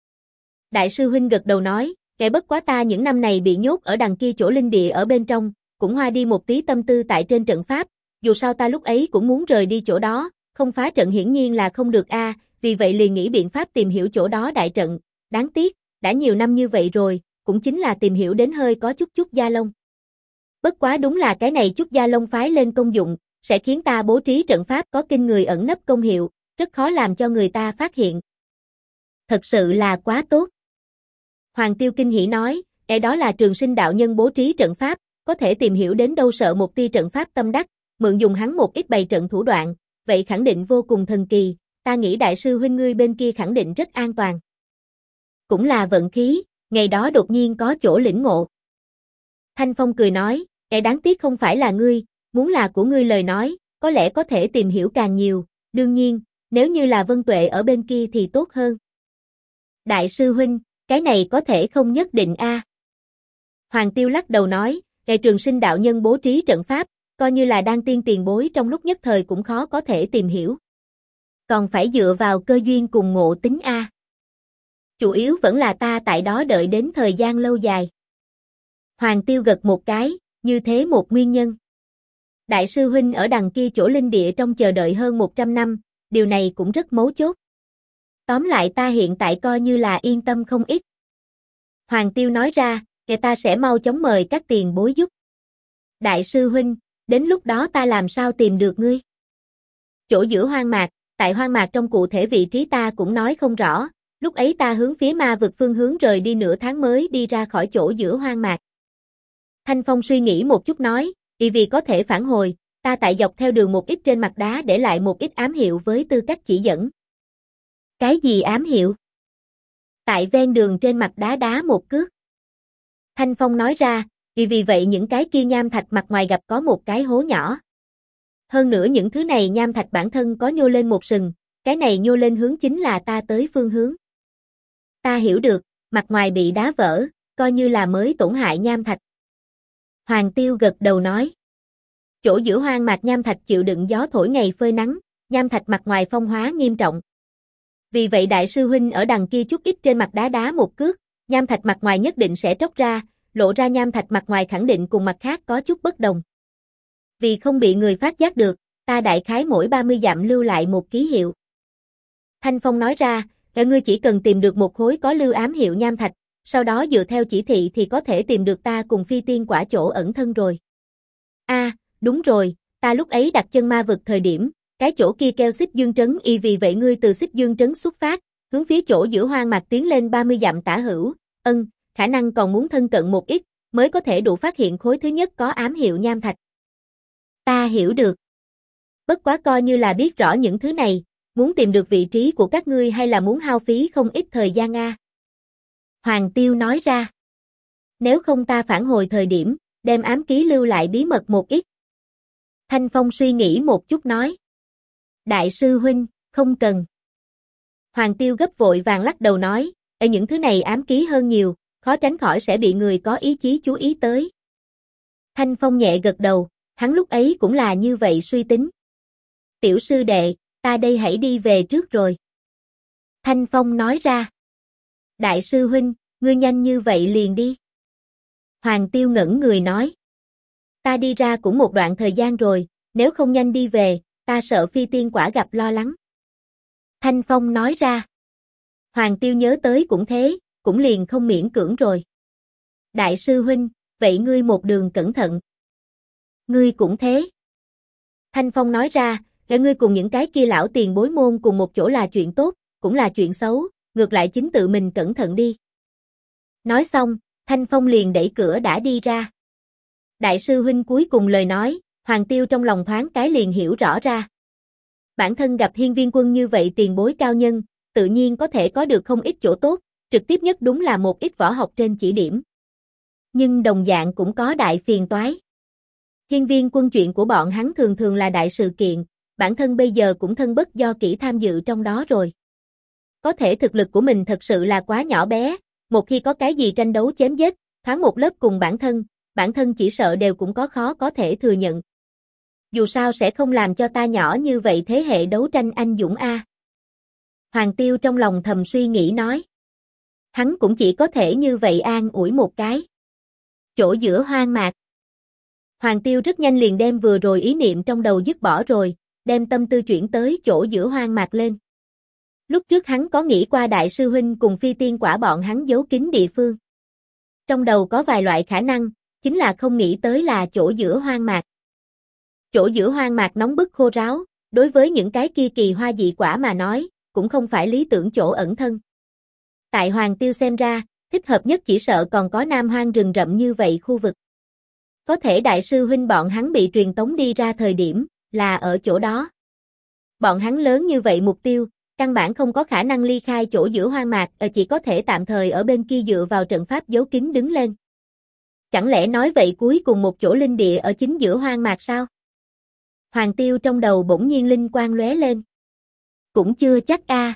Đại sư huynh gật đầu nói, bất quá ta những năm này bị nhốt ở đằng kia chỗ linh địa ở bên trong, cũng hoa đi một tí tâm tư tại trên trận pháp, dù sao ta lúc ấy cũng muốn rời đi chỗ đó, không phá trận hiển nhiên là không được a, vì vậy liền nghĩ biện pháp tìm hiểu chỗ đó đại trận, đáng tiếc, đã nhiều năm như vậy rồi, cũng chính là tìm hiểu đến hơi có chút da lông. Bất quá đúng là cái này chút da lông phái lên công dụng, sẽ khiến ta bố trí trận pháp có kinh người ẩn nấp công hiệu, rất khó làm cho người ta phát hiện. Thật sự là quá tốt. Hoàng Tiêu kinh hỉ nói, đó là Trường Sinh đạo nhân bố trí trận pháp, có thể tìm hiểu đến đâu sợ một tia trận pháp tâm đắc, mượn dùng hắn một ít bày trận thủ đoạn, vậy khẳng định vô cùng thần kỳ, ta nghĩ đại sư huynh ngươi bên kia khẳng định rất an toàn. Cũng là vận khí, ngày đó đột nhiên có chỗ lĩnh ngộ. Thanh Phong cười nói, đáng tiếc không phải là ngươi, muốn là của ngươi lời nói, có lẽ có thể tìm hiểu càng nhiều, đương nhiên, nếu như là Vân Tuệ ở bên kia thì tốt hơn. Đại sư huynh, cái này có thể không nhất định a. Hoàng Tiêu lắc đầu nói, Trường Sinh đạo nhân bố trí trận pháp, coi như là đan tiên tiền bối trong lúc nhất thời cũng khó có thể tìm hiểu. Còn phải dựa vào cơ duyên cùng ngộ tính a. Chủ yếu vẫn là ta tại đó đợi đến thời gian lâu dài. Hoàng Tiêu gật một cái, như thế một nguyên nhân. Đại sư huynh ở đằng kia chỗ linh địa trong chờ đợi hơn 100 năm, điều này cũng rất mấu chốt. Tóm lại ta hiện tại coi như là yên tâm không ít. Hoàng Tiêu nói ra, người ta sẽ mau chóng mời các tiền bối giúp. Đại sư huynh, đến lúc đó ta làm sao tìm được ngươi? Chỗ giữa hoang mạc, tại hoang mạc trong cụ thể vị trí ta cũng nói không rõ, lúc ấy ta hướng phía ma vực phương hướng rời đi nửa tháng mới đi ra khỏi chỗ giữa hoang mạc. Thanh Phong suy nghĩ một chút nói, vì có thể phản hồi, ta tại dọc theo đường một ít trên mặt đá để lại một ít ám hiệu với tư cách chỉ dẫn. Cái gì ám hiệu? Tại ven đường trên mặt đá đá một cước. Thanh Phong nói ra, vì vậy những cái kia nham thạch mặt ngoài gặp có một cái hố nhỏ. Hơn nữa những thứ này nham thạch bản thân có nhô lên một sừng, cái này nhô lên hướng chính là ta tới phương hướng. Ta hiểu được, mặt ngoài bị đá vỡ, coi như là mới tổn hại nham thạch. Hoàng Tiêu gật đầu nói. Chỗ giữa hoang mạc nham thạch chịu đựng gió thổi ngày phơi nắng, nham thạch mặt ngoài phong hóa nghiêm trọng. Vì vậy đại sư huynh ở đằng kia chút ít trên mặt đá đá một cước, nham thạch mặt ngoài nhất định sẽ tróc ra, lộ ra nham thạch mặt ngoài khẳng định cùng mặt khác có chút bất đồng. Vì không bị người phát giác được, ta đại khái mỗi 30 dặm lưu lại một ký hiệu. Thanh Phong nói ra, ngươi chỉ cần tìm được một khối có lưu ám hiệu nham thạch, sau đó dựa theo chỉ thị thì có thể tìm được ta cùng phi tiên quả chỗ ẩn thân rồi. Đúng rồi, ta lúc ấy đặt chân ma vực thời điểm, cái chỗ kia kêu Xích Dương Trấn y vì vậy ngươi từ Xích Dương Trấn xuất phát, hướng phía chỗ giữa hoang mạc tiến lên 30 dặm tả hữu, khả năng còn muốn thân cận một ít, mới có thể đủ phát hiện khối thứ nhất có ám hiệu nham thạch. Ta hiểu được. Bất quá coi như là biết rõ những thứ này, muốn tìm được vị trí của các ngươi hay là muốn hao phí không ít thời gian a. Hoàng Tiêu nói ra. Nếu không ta phản hồi thời điểm, đem ám ký lưu lại bí mật một ít. Thanh Phong suy nghĩ một chút nói. Đại sư huynh, không cần. Hoàng Tiêu gấp vội vàng lắc đầu nói, những thứ này ám ký hơn nhiều, khó tránh khỏi sẽ bị người có ý chí chú ý tới. Thanh Phong nhẹ gật đầu, hắn lúc ấy cũng là như vậy suy tính. Tiểu sư đệ, ta đây hãy đi về trước rồi. Thanh Phong nói ra. Đại sư huynh, ngươi nhanh như vậy liền đi. Hoàng Tiêu ngẩn người nói. Ta đi ra cũng một đoạn thời gian rồi, nếu không nhanh đi về, ta sợ phi tiên quả gặp lo lắng. Thanh Phong nói ra. Hoàng Tiêu nhớ tới cũng thế, cũng liền không miễn cưỡng rồi. Đại sư huynh, vậy ngươi một đường cẩn thận. Ngươi cũng thế. Thanh Phong nói ra, ngươi cùng những cái kia lão tiền bối môn cùng một chỗ là chuyện tốt, cũng là chuyện xấu, ngược lại chính tự mình cẩn thận đi. Nói xong, Thanh Phong liền đẩy cửa đã đi ra. Đại sư huynh cuối cùng lời nói, Hoàng Tiêu trong lòng thoáng cái liền hiểu rõ ra. Bản thân gặp Hiên Viên Quân như vậy tiền bối cao nhân, tự nhiên có thể có được không ít chỗ tốt, trực tiếp nhất đúng là một ít võ học trên chỉ điểm. Nhưng đồng dạng cũng có đại phiền toái. Hiên Viên Quân chuyện của bọn hắn thường thường là đại sự kiện, bản thân bây giờ cũng thân bất do kỹ tham dự trong đó rồi. Có thể thực lực của mình thật sự là quá nhỏ bé, một khi có cái gì tranh đấu chém giết, thoáng một lớp cùng bản thân chỉ sợ đều cũng có khó có thể thừa nhận. Dù sao sẽ không làm cho ta nhỏ như vậy thế hệ đấu tranh anh dũng a. Hoàng Tiêu trong lòng thầm suy nghĩ nói. Hắn cũng chỉ có thể như vậy an ủi một cái. Chỗ giữa hoang mạc. Hoàng Tiêu rất nhanh liền đem vừa rồi ý niệm trong đầu dứt bỏ rồi, đem tâm tư chuyển tới chỗ giữa hoang mạc lên. Lúc trước hắn có nghĩ qua đại sư huynh cùng phi tiên quả bọn hắn giấu kín địa phương. Trong đầu có vài loại khả năng, chính là không nghĩ tới là chỗ giữa hoang mạc. Chỗ giữa hoang mạc nóng bức khô ráo, đối với những cái kia kỳ hoa dị quả mà nói, cũng không phải lý tưởng chỗ ẩn thân. Tại Hoàng Tiêu xem ra, thích hợp nhất chỉ sợ còn có nam hoang rừng rậm như vậy khu vực. Có thể đại sư huynh bọn hắn bị truyền tống đi ra thời điểm, là ở chỗ đó. Bọn hắn lớn như vậy mục tiêu, căn bản không có khả năng ly khai chỗ giữa hoang mạc, chỉ có thể tạm thời ở bên kia dựa vào trận pháp giấu kín đứng lên. Chẳng lẽ nói vậy cuối cùng một chỗ linh địa ở chính giữa hoang mạc sao? Hoàng Tiêu trong đầu bỗng nhiên linh quang lóe lên. Cũng chưa chắc a.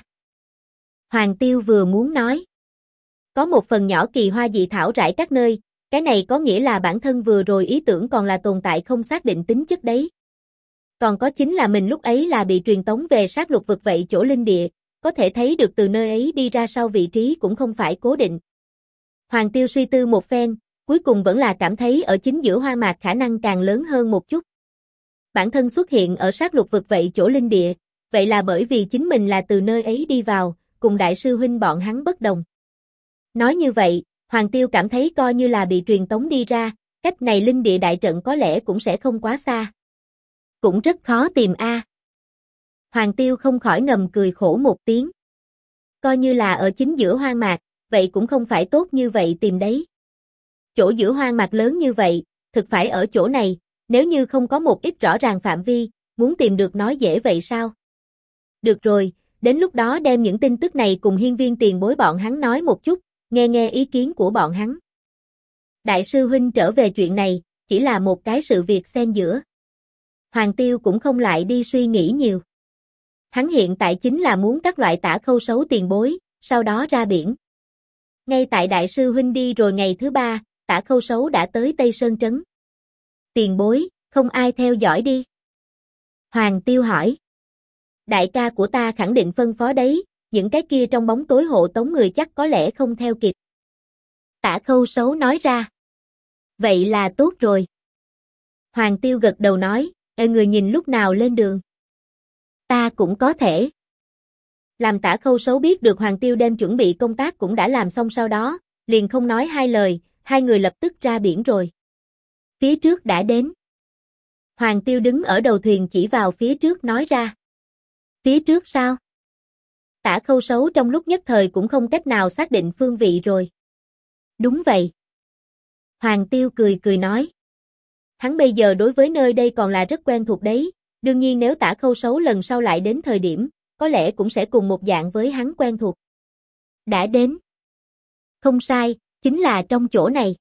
Hoàng Tiêu vừa muốn nói. Có một phần nhỏ kỳ hoa dị thảo rải các nơi, cái này có nghĩa là bản thân vừa rồi ý tưởng còn là tồn tại không xác định tính chất đấy. Còn có chính là mình lúc ấy là bị truyền tống về sát lục vực vậy chỗ linh địa, có thể thấy được từ nơi ấy đi ra sau vị trí cũng không phải cố định. Hoàng Tiêu suy tư một phen, cuối cùng vẫn là cảm thấy ở chính giữa hoang mạc khả năng càng lớn hơn một chút. Bản thân xuất hiện ở sát lục vực vậy chỗ linh địa, vậy là bởi vì chính mình là từ nơi ấy đi vào, cùng đại sư huynh bọn hắn bất đồng. Nói như vậy, Hoàng Tiêu cảm thấy coi như là bị truyền tống đi ra, cách này linh địa đại trận có lẽ cũng sẽ không quá xa. Cũng rất khó tìm a. Hoàng Tiêu không khỏi ngầm cười khổ một tiếng. Coi như là ở chính giữa hoang mạc, vậy cũng không phải tốt như vậy tìm đấy. Chỗ giữa hoang mạc lớn như vậy, thực phải ở chỗ này, nếu như không có một ít rõ ràng phạm vi, muốn tìm được nói dễ vậy sao? Được rồi, đến lúc đó đem những tin tức này cùng hiên viên tiền bối bọn hắn nói một chút, nghe ý kiến của bọn hắn. Đại sư huynh trở về chuyện này, chỉ là một cái sự việc xen giữa. Hoàng Tiêu cũng không lại đi suy nghĩ nhiều. Hắn hiện tại chính là muốn các loại tả khâu xấu tiền bối, sau đó ra biển. Ngay tại đại sư huynh đi rồi ngày thứ 3, tả khâu xấu đã tới Tây Sơn Trấn. Tiền bối, không ai theo dõi đi. Hoàng Tiêu hỏi. Đại ca của ta khẳng định phân phó đấy, những cái kia trong bóng tối hộ tống người chắc có lẽ không theo kịp. Tả khâu xấu nói ra. Vậy là tốt rồi. Hoàng Tiêu gật đầu nói, người nhìn lúc nào lên đường. Ta cũng có thể. Làm Tả Khâu Sấu biết được Hoàng Tiêu đem chuẩn bị công tác cũng đã làm xong sau đó, liền không nói hai lời, hai người lập tức ra biển rồi. Phía trước đã đến. Hoàng Tiêu đứng ở đầu thuyền chỉ vào phía trước nói ra. Phía trước sao? Tả Khâu Sấu trong lúc nhất thời cũng không cách nào xác định phương vị rồi. Đúng vậy. Hoàng Tiêu cười nói. Hắn bây giờ đối với nơi đây còn là rất quen thuộc đấy, đương nhiên nếu Tả Khâu Sấu lần sau lại đến thời điểm, có lẽ cũng sẽ cùng một dạng với hắn quen thuộc. Đã đến. Không sai, chính là trong chỗ này.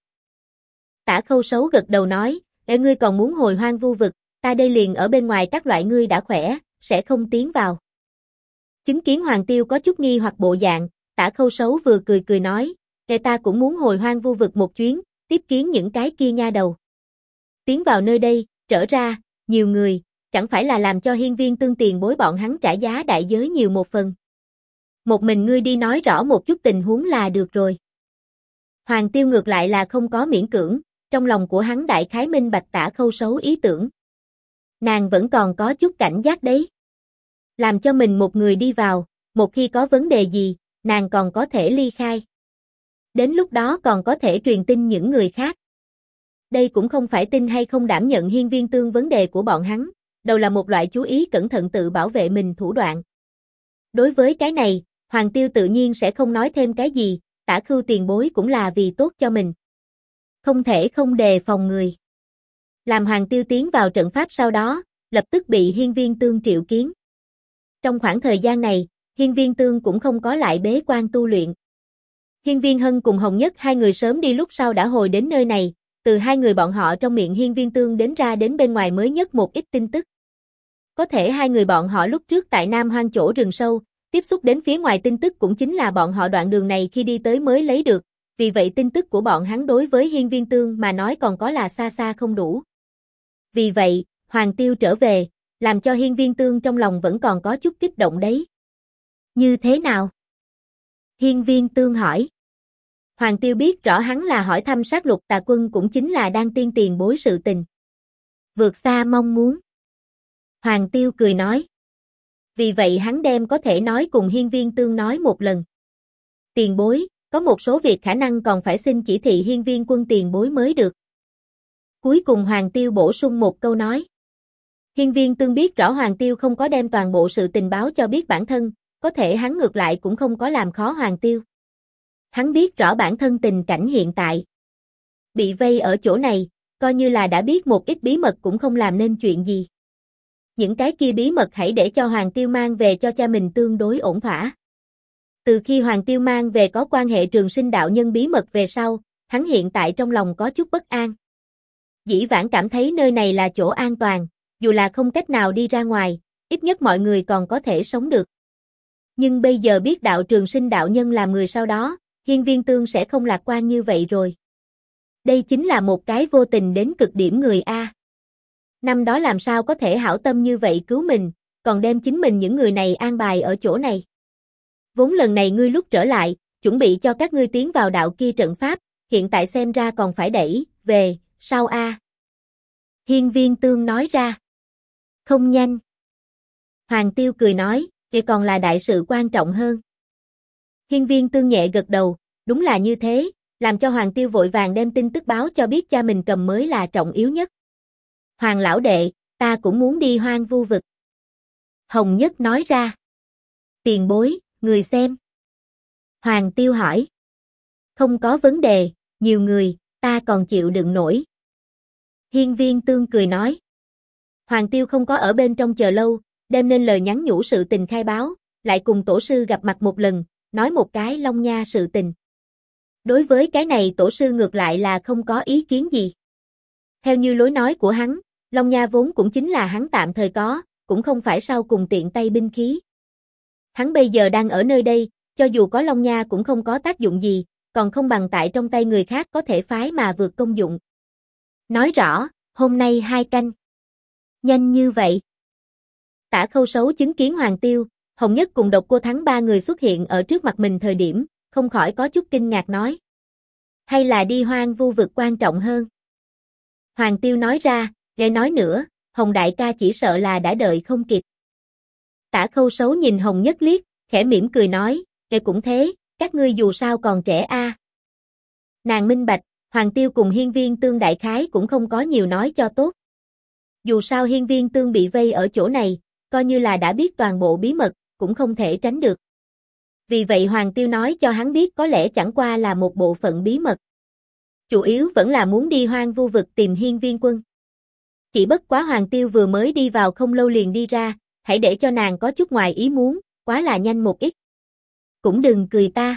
Tả Khâu Sấu gật đầu nói, ngươi còn muốn hồi hoang vu vực, ta đây liền ở bên ngoài các loại ngươi đã khỏe, sẽ không tiến vào. Chứng kiến Hoàng Tiêu có chút nghi hoặc bộ dạng, Tả Khâu Sấu vừa cười nói, ta cũng muốn hồi hoang vu vực một chuyến, tiếp kiến những cái kia nha đầu. Tiến vào nơi đây, trở ra, nhiều người, chẳng phải là làm cho Hiên Viên Tương tiền bối bọn hắn trả giá đại giới nhiều một phần. Một mình ngươi đi nói rõ một chút tình huống là được rồi. Hoàng Tiêu ngược lại là không có miễn cưỡng, trong lòng của hắn đại khái minh bạch Tả Khâu Sấu ý tưởng. Nàng vẫn còn có chút cảnh giác đấy. Làm cho mình một người đi vào, một khi có vấn đề gì, nàng còn có thể ly khai. Đến lúc đó còn có thể truyền tin những người khác. Đây cũng không phải tin hay không đảm nhận Hiên Viên Tương vấn đề của bọn hắn, đầu là một loại chú ý cẩn thận tự bảo vệ mình thủ đoạn. Đối với cái này, Hoàng Tiêu tự nhiên sẽ không nói thêm cái gì, Tả Khưu tiền bối cũng là vì tốt cho mình. Không thể không đề phòng người. Làm Hoàng Tiêu tiến vào trận pháp sau đó, lập tức bị Hiên Viên Tương triệu kiến. Trong khoảng thời gian này, Hiên Viên Tương cũng không có lại bế quan tu luyện. Hiên Viên Hân cùng Hồng Nhất hai người sớm đi lúc sau đã hồi đến nơi này, từ hai người bọn họ trong miệng Hiên Viên Tương đến ra đến bên ngoài mới nhất một ít tin tức. Có thể hai người bọn họ lúc trước tại Nam Hoang chỗ rừng sâu, tiếp xúc đến phía ngoài tin tức cũng chính là bọn họ đoạn đường này khi đi tới mới lấy được, vì vậy tin tức của bọn hắn đối với Hiên Viên Tương mà nói còn có là xa xa không đủ. Vì vậy, Hoàng Tiêu trở về, làm cho Hiên Viên Tương trong lòng vẫn còn có chút kích động đấy. Như thế nào? Hiên Viên Tương hỏi. Hoàng Tiêu biết rõ hắn là hỏi thăm sát lục tà quân cũng chính là đang tiên tiền bối sự tình. Vượt xa mong muốn. Hoàng Tiêu cười nói. Vì vậy hắn đem có thể nói cùng Hiên Viên Tương nói một lần. Tiền bối, có một số việc khả năng còn phải xin chỉ thị Hiên Viên quân tiền bối mới được. Cuối cùng Hoàng Tiêu bổ sung một câu nói. Hiên Viên Tương biết rõ Hoàng Tiêu không có đem toàn bộ sự tình báo cho biết bản thân, có thể hắn ngược lại cũng không có làm khó Hoàng Tiêu. Hắn biết rõ bản thân tình cảnh hiện tại. Bị vây ở chỗ này, coi như là đã biết một ít bí mật cũng không làm nên chuyện gì. Những cái kia bí mật hãy để cho Hoàng Tiêu mang về cho cha mình tương đối ổn thỏa. Từ khi Hoàng Tiêu mang về có quan hệ trường sinh đạo nhân bí mật về sau, hắn hiện tại trong lòng có chút bất an. Dĩ vãng cảm thấy nơi này là chỗ an toàn, dù là không cách nào đi ra ngoài, ít nhất mọi người còn có thể sống được. Nhưng bây giờ biết đạo trường sinh đạo nhân làm người sau đó, Hiên Viên Tương sẽ không lạc quan như vậy rồi. Đây chính là một cái vô tình đến cực điểm người A. Năm đó làm sao có thể hảo tâm như vậy cứu mình, còn đem chính mình những người này an bài ở chỗ này. Vốn lần này ngươi lúc trở lại, chuẩn bị cho các ngươi tiến vào đạo kia trận pháp, hiện tại xem ra còn phải đẩy, về, sau A. Hiên Viên Tương nói ra. Không nhanh. Hoàng Tiêu cười nói, kia còn là đại sự quan trọng hơn. Hiên Viên Tương nhẹ gật đầu, đúng là như thế, làm cho Hoàng Tiêu vội vàng đem tin tức báo cho biết cha mình cầm mới là trọng yếu nhất. Hoàng lão đệ, ta cũng muốn đi hoang vu vực. Hồng Nhất nói ra. Tiền bối, người xem. Hoàng Tiêu hỏi. Không có vấn đề, nhiều người, ta còn chịu đựng nổi. Hiên Viên Tương cười nói. Hoàng Tiêu không có ở bên trong chờ lâu, đem nên lời nhắn nhủ sự tình khai báo, lại cùng tổ sư gặp mặt một lần, nói một cái Long Nha sự tình. Đối với cái này tổ sư ngược lại là không có ý kiến gì. Theo như lối nói của hắn, Long Nha vốn cũng chính là hắn tạm thời có, cũng không phải sau cùng tiện tay binh khí. Hắn bây giờ đang ở nơi đây, cho dù có Long Nha cũng không có tác dụng gì, còn không bằng tại trong tay người khác có thể phái mà vượt công dụng. Nói rõ, hôm nay 2 canh. Nhanh như vậy. Tả Khâu Sấu chứng kiến Hoàng Tiêu, Hồng Nhất cùng Độc Cô Thắng 3 người xuất hiện ở trước mặt mình thời điểm, không khỏi có chút kinh ngạc nói. Hay là đi hoang vu vực quan trọng hơn? Hoàng Tiêu nói ra, nghe nói nữa, Hồng đại ca chỉ sợ là đã đợi không kịp. Tả Khâu Sấu nhìn Hồng Nhất liếc, khẽ mỉm cười nói, cũng thế, các ngươi dù sao còn trẻ a. Nàng minh bạch, Hoàng Tiêu cùng Hiên Viên Tương đại khái cũng không có nhiều nói cho tốt. Dù sao Hiên Viên Tương bị vây ở chỗ này, coi như là đã biết toàn bộ bí mật, cũng không thể tránh được. Vì vậy Hoàng Tiêu nói cho hắn biết có lẽ chẳng qua là một bộ phận bí mật. Chủ yếu vẫn là muốn đi Hoang Vu vực tìm Hiên Viên Quân. Chỉ bất quá Hoàng Tiêu vừa mới đi vào không lâu liền đi ra, hãy để cho nàng có chút ngoài ý muốn, quá là nhanh một ít. Cũng đừng cười ta.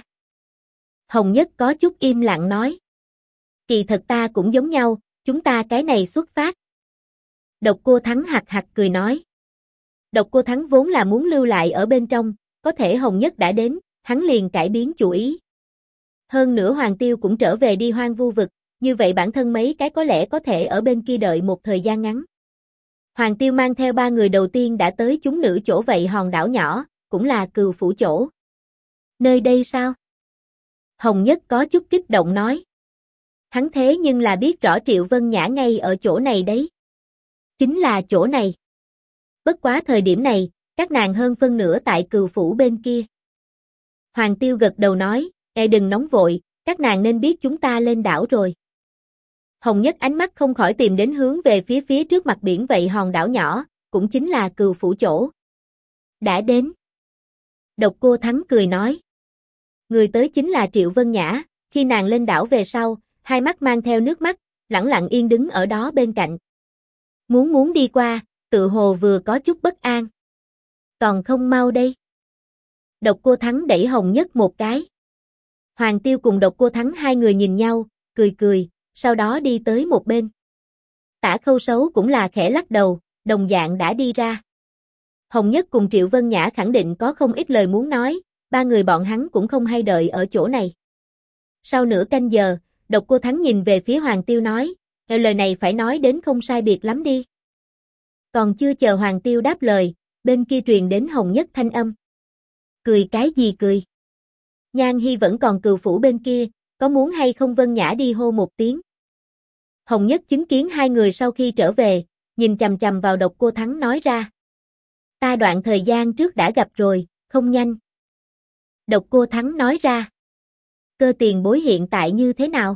Hồng Nhất có chút im lặng nói. Kỳ thật ta cũng giống nhau, chúng ta cái này xuất phát. Độc Cô Thắng hạc hạc cười nói. Độc Cô Thắng vốn là muốn lưu lại ở bên trong, có thể Hồng Nhất đã đến, hắn liền cải biến chủ ý. Hơn nữa Hoàng Tiêu cũng trở về đi Hoang Vu vực, như vậy bản thân mấy cái có lẽ có thể ở bên kia đợi một thời gian ngắn. Hoàng Tiêu mang theo 3 người đầu tiên đã tới chúng nữ chỗ vậy hòn đảo nhỏ, cũng là Cừu Phủ chỗ. Nơi đây sao? Hồng Nhất có chút kích động nói. Hắn thế nhưng là biết rõ Triệu Vân Nhã ngay ở chỗ này đấy. Chính là chỗ này. Bất quá thời điểm này, các nàng hơn phân nửa tại Cừu Phủ bên kia. Hoàng Tiêu gật đầu nói, đừng nóng vội, các nàng nên biết chúng ta lên đảo rồi. Hồng Nhất ánh mắt không khỏi tìm đến hướng về phía trước mặt biển vậy hòn đảo nhỏ, cũng chính là Cừu Phủ chỗ. Đã đến. Độc Cô Thắng cười nói. Người tới chính là Triệu Vân Nhã, khi nàng lên đảo về sau, hai mắt mang theo nước mắt, lẳng lặng yên đứng ở đó bên cạnh. Muốn đi qua, tự hồ vừa có chút bất an. Còn không mau đây. Độc Cô Thắng đẩy Hồng Nhất một cái. Hoàng Tiêu cùng Độc Cô Thắng hai người nhìn nhau, cười, sau đó đi tới một bên. Tả Khâu Sấu cũng là khẽ lắc đầu, đồng dạng đã đi ra. Hồng Nhất cùng Triệu Vân Nhã khẳng định có không ít lời muốn nói, 3 người bọn hắn cũng không hay đợi ở chỗ này. Sau nửa canh giờ, Độc Cô Thắng nhìn về phía Hoàng Tiêu nói, lời này phải nói đến không sai biệt lắm đi. Còn chưa chờ Hoàng Tiêu đáp lời, bên kia truyền đến Hồng Nhất thanh âm. Cười cái gì cười? Nhan Hi vẫn còn Cừu Phủ bên kia, có muốn hay không Vân Nhã đi hô một tiếng? Hồng Nhất chứng kiến hai người sau khi trở về, nhìn chằm chằm vào Độc Cô Thắng nói ra. Ta đoạn thời gian trước đã gặp rồi, không nhanh. Độc Cô Thắng nói ra. Cơ tiền bối hiện tại như thế nào?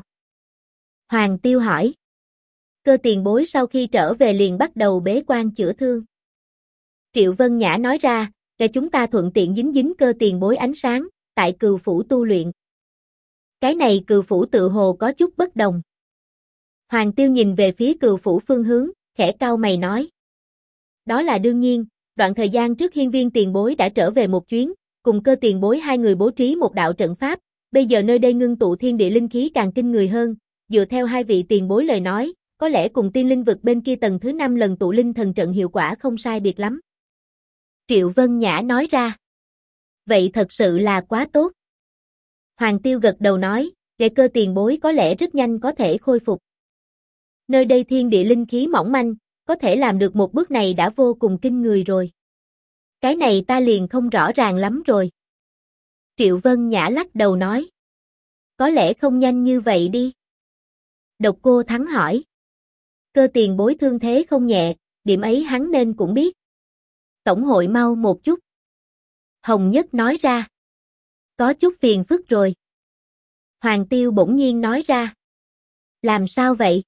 Hoàng Tiêu hỏi. Cơ tiền bối sau khi trở về liền bắt đầu bế quan chữa thương. Triệu Vân Nhã nói ra, để chúng ta thuận tiện dính cơ tiền bối ánh sáng, tại Cừu Phủ tu luyện. Cái này Cừu Phủ tự hồ có chút bất đồng. Hoàng Tiêu nhìn về phía Cừu Phủ phương hướng, khẽ cau mày nói. Đó là đương nhiên, đoạn thời gian trước Hiên Viên tiền bối đã trở về một chuyến, cùng Cơ tiền bối hai người bố trí một đạo trận pháp, bây giờ nơi đây ngưng tụ thiên địa linh khí càng kinh người hơn, dựa theo hai vị tiền bối lời nói, có lẽ cùng tiên linh vực bên kia tầng thứ 5 lần tụ linh thần trận hiệu quả không sai biệt lắm. Triệu Vân Nhã nói ra. Vậy thật sự là quá tốt. Hoàng Tiêu gật đầu nói, để Cơ tiền bối có lẽ rất nhanh có thể khôi phục. Nơi đây thiên địa linh khí mỏng manh, có thể làm được một bước này đã vô cùng kinh người rồi. Cái này ta liền không rõ ràng lắm rồi. Triệu Vân Nhã lắc đầu nói. Có lẽ không nhanh như vậy đi. Độc Cô Thắng hỏi. Cơ tiền bối thương thế không nhẹ, điểm ấy hắn nên cũng biết. Tổng hội mau một chút. Hồng Nhất nói ra. Có chút phiền phức rồi. Hoàng Tiêu bỗng nhiên nói ra. Làm sao vậy?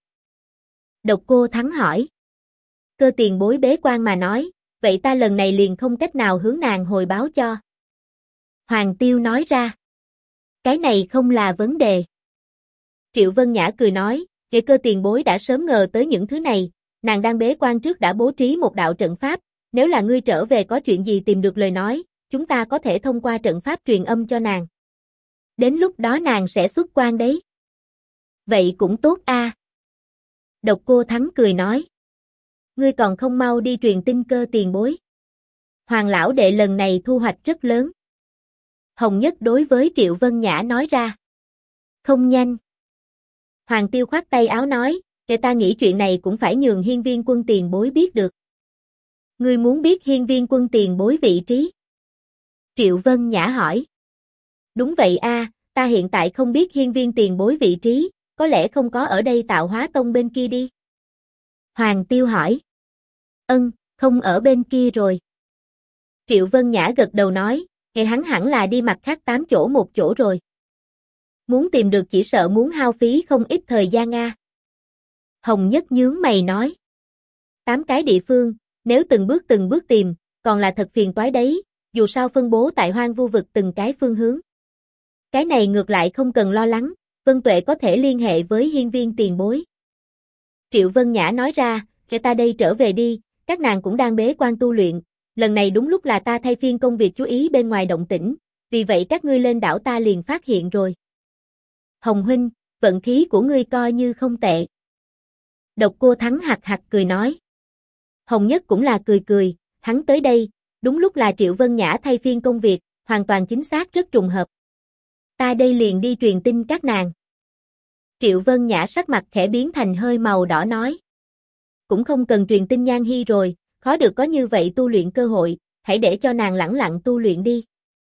Độc Cô Thắng hỏi. Cơ tiền bối bế quan mà nói, vậy ta lần này liền không cách nào hướng nàng hồi báo cho. Hoàng Tiêu nói ra. Cái này không là vấn đề. Triệu Vân Nhã cười nói, Cơ tiền bối đã sớm ngờ tới những thứ này, nàng đang bế quan trước đã bố trí một đạo trận pháp, nếu là ngươi trở về có chuyện gì tìm được lời nói, chúng ta có thể thông qua trận pháp truyền âm cho nàng. Đến lúc đó nàng sẽ xuất quan đấy. Vậy cũng tốt a. Độc Cô Thắng cười nói. Ngươi còn không mau đi truyền tin Cơ tiền bối. Hoàng lão đệ lần này thu hoạch rất lớn. Hồng Nhất đối với Triệu Vân Nhã nói ra. Không nhanh. Hoàng Tiêu khoát tay áo nói, ta nghĩ chuyện này cũng phải nhường Hiên Viên Quân tiền bối biết được. Ngươi muốn biết Hiên Viên Quân tiền bối vị trí? Triệu Vân Nhã hỏi. Đúng vậy a, ta hiện tại không biết Hiên Viên tiền bối vị trí, có lẽ không có ở đây Tạo Hóa Tông bên kia đi. Hoàng Tiêu hỏi. Không ở bên kia rồi. Triệu Vân Nhã gật đầu nói, Ngày hắn hẳn là đi mặt khác 8 chỗ một chỗ rồi. Muốn tìm được chỉ sợ muốn hao phí không ít thời gian a. Hồng Nhất nhướng mày nói. 8 cái địa phương, nếu từng bước tìm, còn là thật phiền toái đấy, dù sao phân bố tại hoang vu vực từng cái phương hướng. Cái này ngược lại không cần lo lắng, Vân Tuệ có thể liên hệ với hiên viên tiền bối. Triệu Vân Nhã nói ra, kể ta đây trở về đi, các nàng cũng đang bế quan tu luyện, lần này đúng lúc là ta thay phiên công việc chú ý bên ngoài động tĩnh, vì vậy các ngươi lên đảo ta liền phát hiện rồi. Hồng huynh, vận khí của ngươi coi như không tệ. Độc Cô Thắng hạc hạc cười nói. Hồng Nhất cũng là cười cười, hắn tới đây, đúng lúc là Triệu Vân Nhã thay phiên công việc, hoàn toàn chính xác rất trùng hợp. Ta đây liền đi truyền tin các nàng. Triệu Vân Nhã sắc mặt khẽ biến thành hơi màu đỏ nói. Cũng không cần truyền tin Nhan Hi rồi, khó được có như vậy tu luyện cơ hội, hãy để cho nàng lẳng lặng tu luyện đi.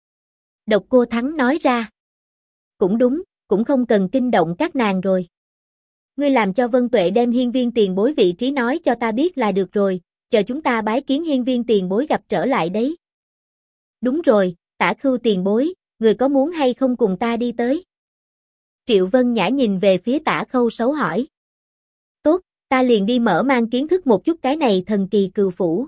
Độc Cô Thắng nói ra. Cũng đúng, cũng không cần kinh động các nàng rồi. Ngươi làm cho Vân Tuệ đem hiên viên tiền bối vị trí nói cho ta biết là được rồi, chờ chúng ta bái kiến hiên viên tiền bối gặp trở lại đấy. Đúng rồi, Tả Khưu tiền bối, người có muốn hay không cùng ta đi tới? Triệu Vân Nhã nhìn về phía Tả Khâu Sấu hỏi. Tốt, ta liền đi mở mang kiến thức một chút cái này thần kỳ cừu phủ.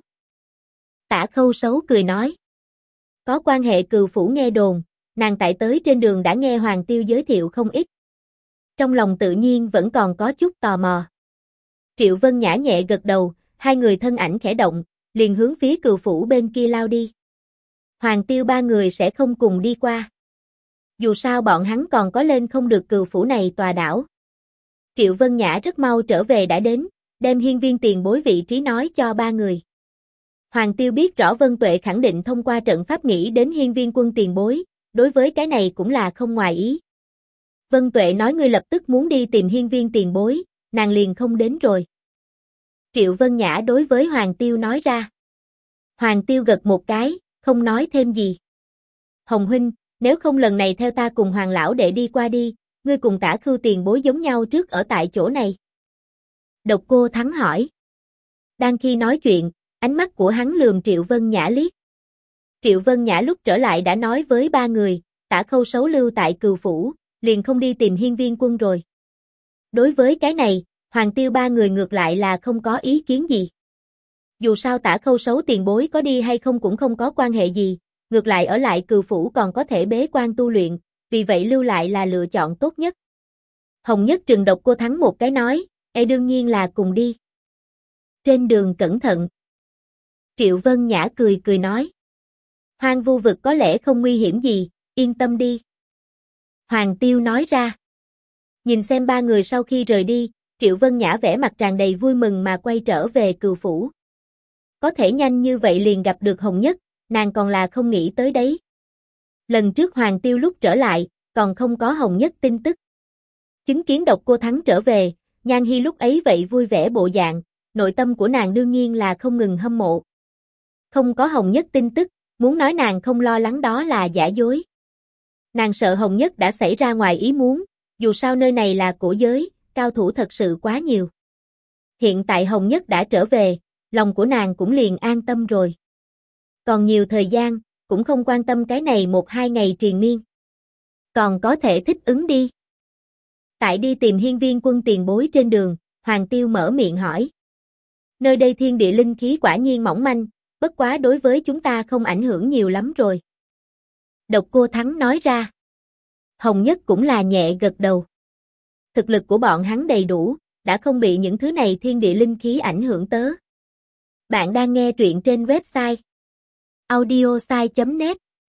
Tả Khâu Sấu cười nói. Có quan hệ cừu phủ nghe đồn, nàng tại tới trên đường đã nghe Hoàng Tiêu giới thiệu không ít. Trong lòng tự nhiên vẫn còn có chút tò mò. Triệu Vân Nhã nhẹ gật đầu, hai người thân ảnh khẽ động, liền hướng phía cừu phủ bên kia lao đi. Hoàng Tiêu ba người sẽ không cùng đi qua. Dù sao bọn hắn còn có lên không được cừu phủ này tòa đảo. Triệu Vân Nhã rất mau trở về đã đến, đem hiên viên tiền bối vị trí nói cho ba người. Hoàng Tiêu biết rõ Vân Tuệ khẳng định thông qua trận pháp nghĩ đến hiên viên quân tiền bối, đối với cái này cũng là không ngoài ý. Vân Tuệ nói ngươi lập tức muốn đi tìm hiên viên tiền bối, nàng liền không đến rồi. Triệu Vân Nhã đối với Hoàng Tiêu nói ra. Hoàng Tiêu gật một cái, không nói thêm gì. Hồng huynh, nếu không lần này theo ta cùng Hoàng lão đệ đi qua đi, ngươi cùng Tả Khưu tiền bối giống nhau trước ở tại chỗ này. Độc Cô Thắng hỏi. Đang khi nói chuyện, ánh mắt của hắn lườm Triệu Vân Nhã liếc. Triệu Vân Nhã lúc trở lại đã nói với ba người, Tả Khâu Sấu lưu tại cừu phủ, liền không đi tìm hiên viên quân rồi. Đối với cái này, Hoàng Tiêu ba người ngược lại là không có ý kiến gì. Dù sao Tả Khâu Sấu tiền bối có đi hay không cũng không có quan hệ gì, ngược lại ở lại cừu phủ còn có thể bế quan tu luyện, vì vậy lưu lại là lựa chọn tốt nhất. Hồng Nhất trừng Độc Cô Thắng một cái nói, đương nhiên là cùng đi. Trên đường cẩn thận. Triệu Vân Nhã cười cười nói. Hoang vu vực có lẽ không nguy hiểm gì, yên tâm đi. Hoàng Tiêu nói ra. Nhìn xem ba người sau khi rời đi, Triệu Vân Nhã vẻ mặt tràn đầy vui mừng mà quay trở về cừu phủ. Có thể nhanh như vậy liền gặp được Hồng Nhất, nàng còn là không nghĩ tới đấy. Lần trước Hoàng Tiêu lúc trở lại, còn không có Hồng Nhất tin tức. Chứng kiến Độc Cô Thắng trở về, Nhan Hi lúc ấy vậy vui vẻ bộ dạng, nội tâm của nàng đương nhiên là không ngừng hâm mộ. Không có Hồng Nhất tin tức, muốn nói nàng không lo lắng đó là giả dối. Nàng sợ Hồng Nhất đã xảy ra ngoài ý muốn, dù sao nơi này là cổ giới, cao thủ thật sự quá nhiều. Hiện tại Hồng Nhất đã trở về, lòng của nàng cũng liền an tâm rồi. Còn nhiều thời gian, cũng không quan tâm cái này 1-2 ngày triền miên. Còn có thể thích ứng đi. Tại đi tìm hiên viên quân tiền bối trên đường, Hoàng Tiêu mở miệng hỏi. Nơi đây thiên địa linh khí quả nhiên mỏng manh, bất quá đối với chúng ta không ảnh hưởng nhiều lắm rồi. Độc Cô Thắng nói ra. Hồng Nhất cũng là nhẹ gật đầu. Thực lực của bọn hắn đầy đủ, đã không bị những thứ này thiên địa linh khí ảnh hưởng tới. Bạn đang nghe truyện trên website audiosai.net.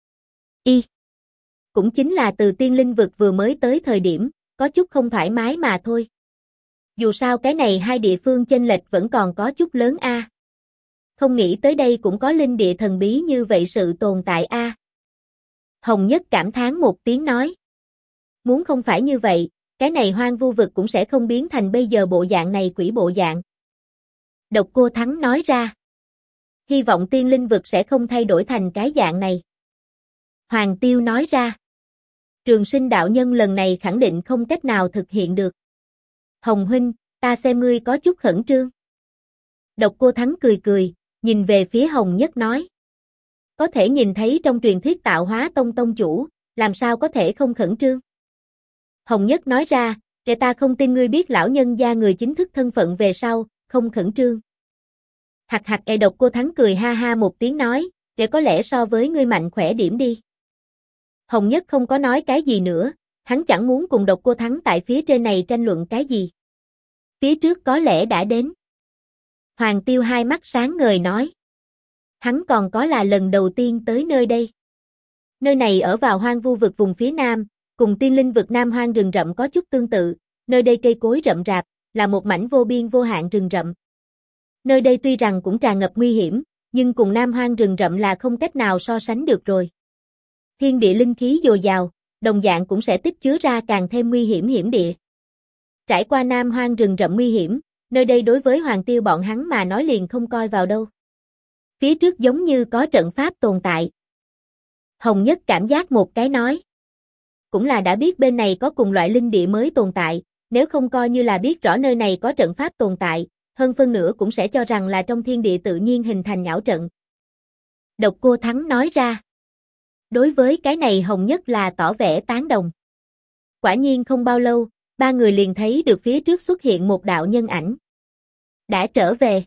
Cũng chính là từ tiên linh vực vừa mới tới thời điểm, có chút không thoải mái mà thôi. Dù sao cái này hai địa phương chênh lệch vẫn còn có chút lớn a. Không nghĩ tới đây cũng có linh địa thần bí như vậy sự tồn tại a. Hồng Nhất cảm thán một tiếng nói. Muốn không phải như vậy, cái này hoang vu vực cũng sẽ không biến thành bây giờ bộ dạng này quỷ bộ dạng. Độc Cô Thắng nói ra. Hy vọng tiên linh vực sẽ không thay đổi thành cái dạng này. Hoàng Tiêu nói ra. Trường Sinh đạo nhân lần này khẳng định không cách nào thực hiện được. Hồng huynh, ta xem ngươi có chút khẩn trương. Độc Cô Thắng cười cười, nhìn về phía Hồng Nhất nói. Có thể nhìn thấy trong truyền thuyết Tạo Hóa Tông tông chủ, làm sao có thể không khẩn trương. Hồng Nhất nói ra, kẻ ta không tin ngươi biết lão nhân gia người chính thức thân phận về sau, không khẩn trương. Hạc hạc Độc Cô Thắng cười ha ha một tiếng nói, kẻ có lẽ so với ngươi mạnh khỏe điểm đi. Hồng Nhất không có nói cái gì nữa, hắn chẳng muốn cùng Độc Cô Thắng tại phía trên này tranh luận cái gì. Phía trước có lẽ đã đến. Hoàng Tiêu hai mắt sáng ngời nói. Hắn còn có là lần đầu tiên tới nơi đây. Nơi này ở vào hoang vu vực vùng phía nam, cùng tiên linh vực nam hoang rừng rậm có chút tương tự, nơi đây cây cối rậm rạp, là một mảnh vô biên vô hạn rừng rậm. Nơi đây tuy rằng cũng tràn ngập nguy hiểm, nhưng cùng nam hoang rừng rậm là không cách nào so sánh được rồi. Thiên địa linh khí dồi dào, đồng dạng cũng sẽ tích chứa ra càng thêm nguy hiểm hiểm địa. Trải qua nam hoang rừng rậm nguy hiểm, nơi đây đối với Hoàng Tiêu bọn hắn mà nói liền không coi vào đâu. Phía trước giống như có trận pháp tồn tại. Hồng Nhất cảm giác một cái nói. Cũng là đã biết bên này có cùng loại linh địa mới tồn tại, nếu không coi như là biết rõ nơi này có trận pháp tồn tại, hơn phân nửa cũng sẽ cho rằng là trong thiên địa tự nhiên hình thành ảo trận. Độc Cô Thắng nói ra. Đối với cái này Hồng Nhất là tỏ vẻ tán đồng. Quả nhiên không bao lâu, ba người liền thấy được phía trước xuất hiện một đạo nhân ảnh. Đã trở về.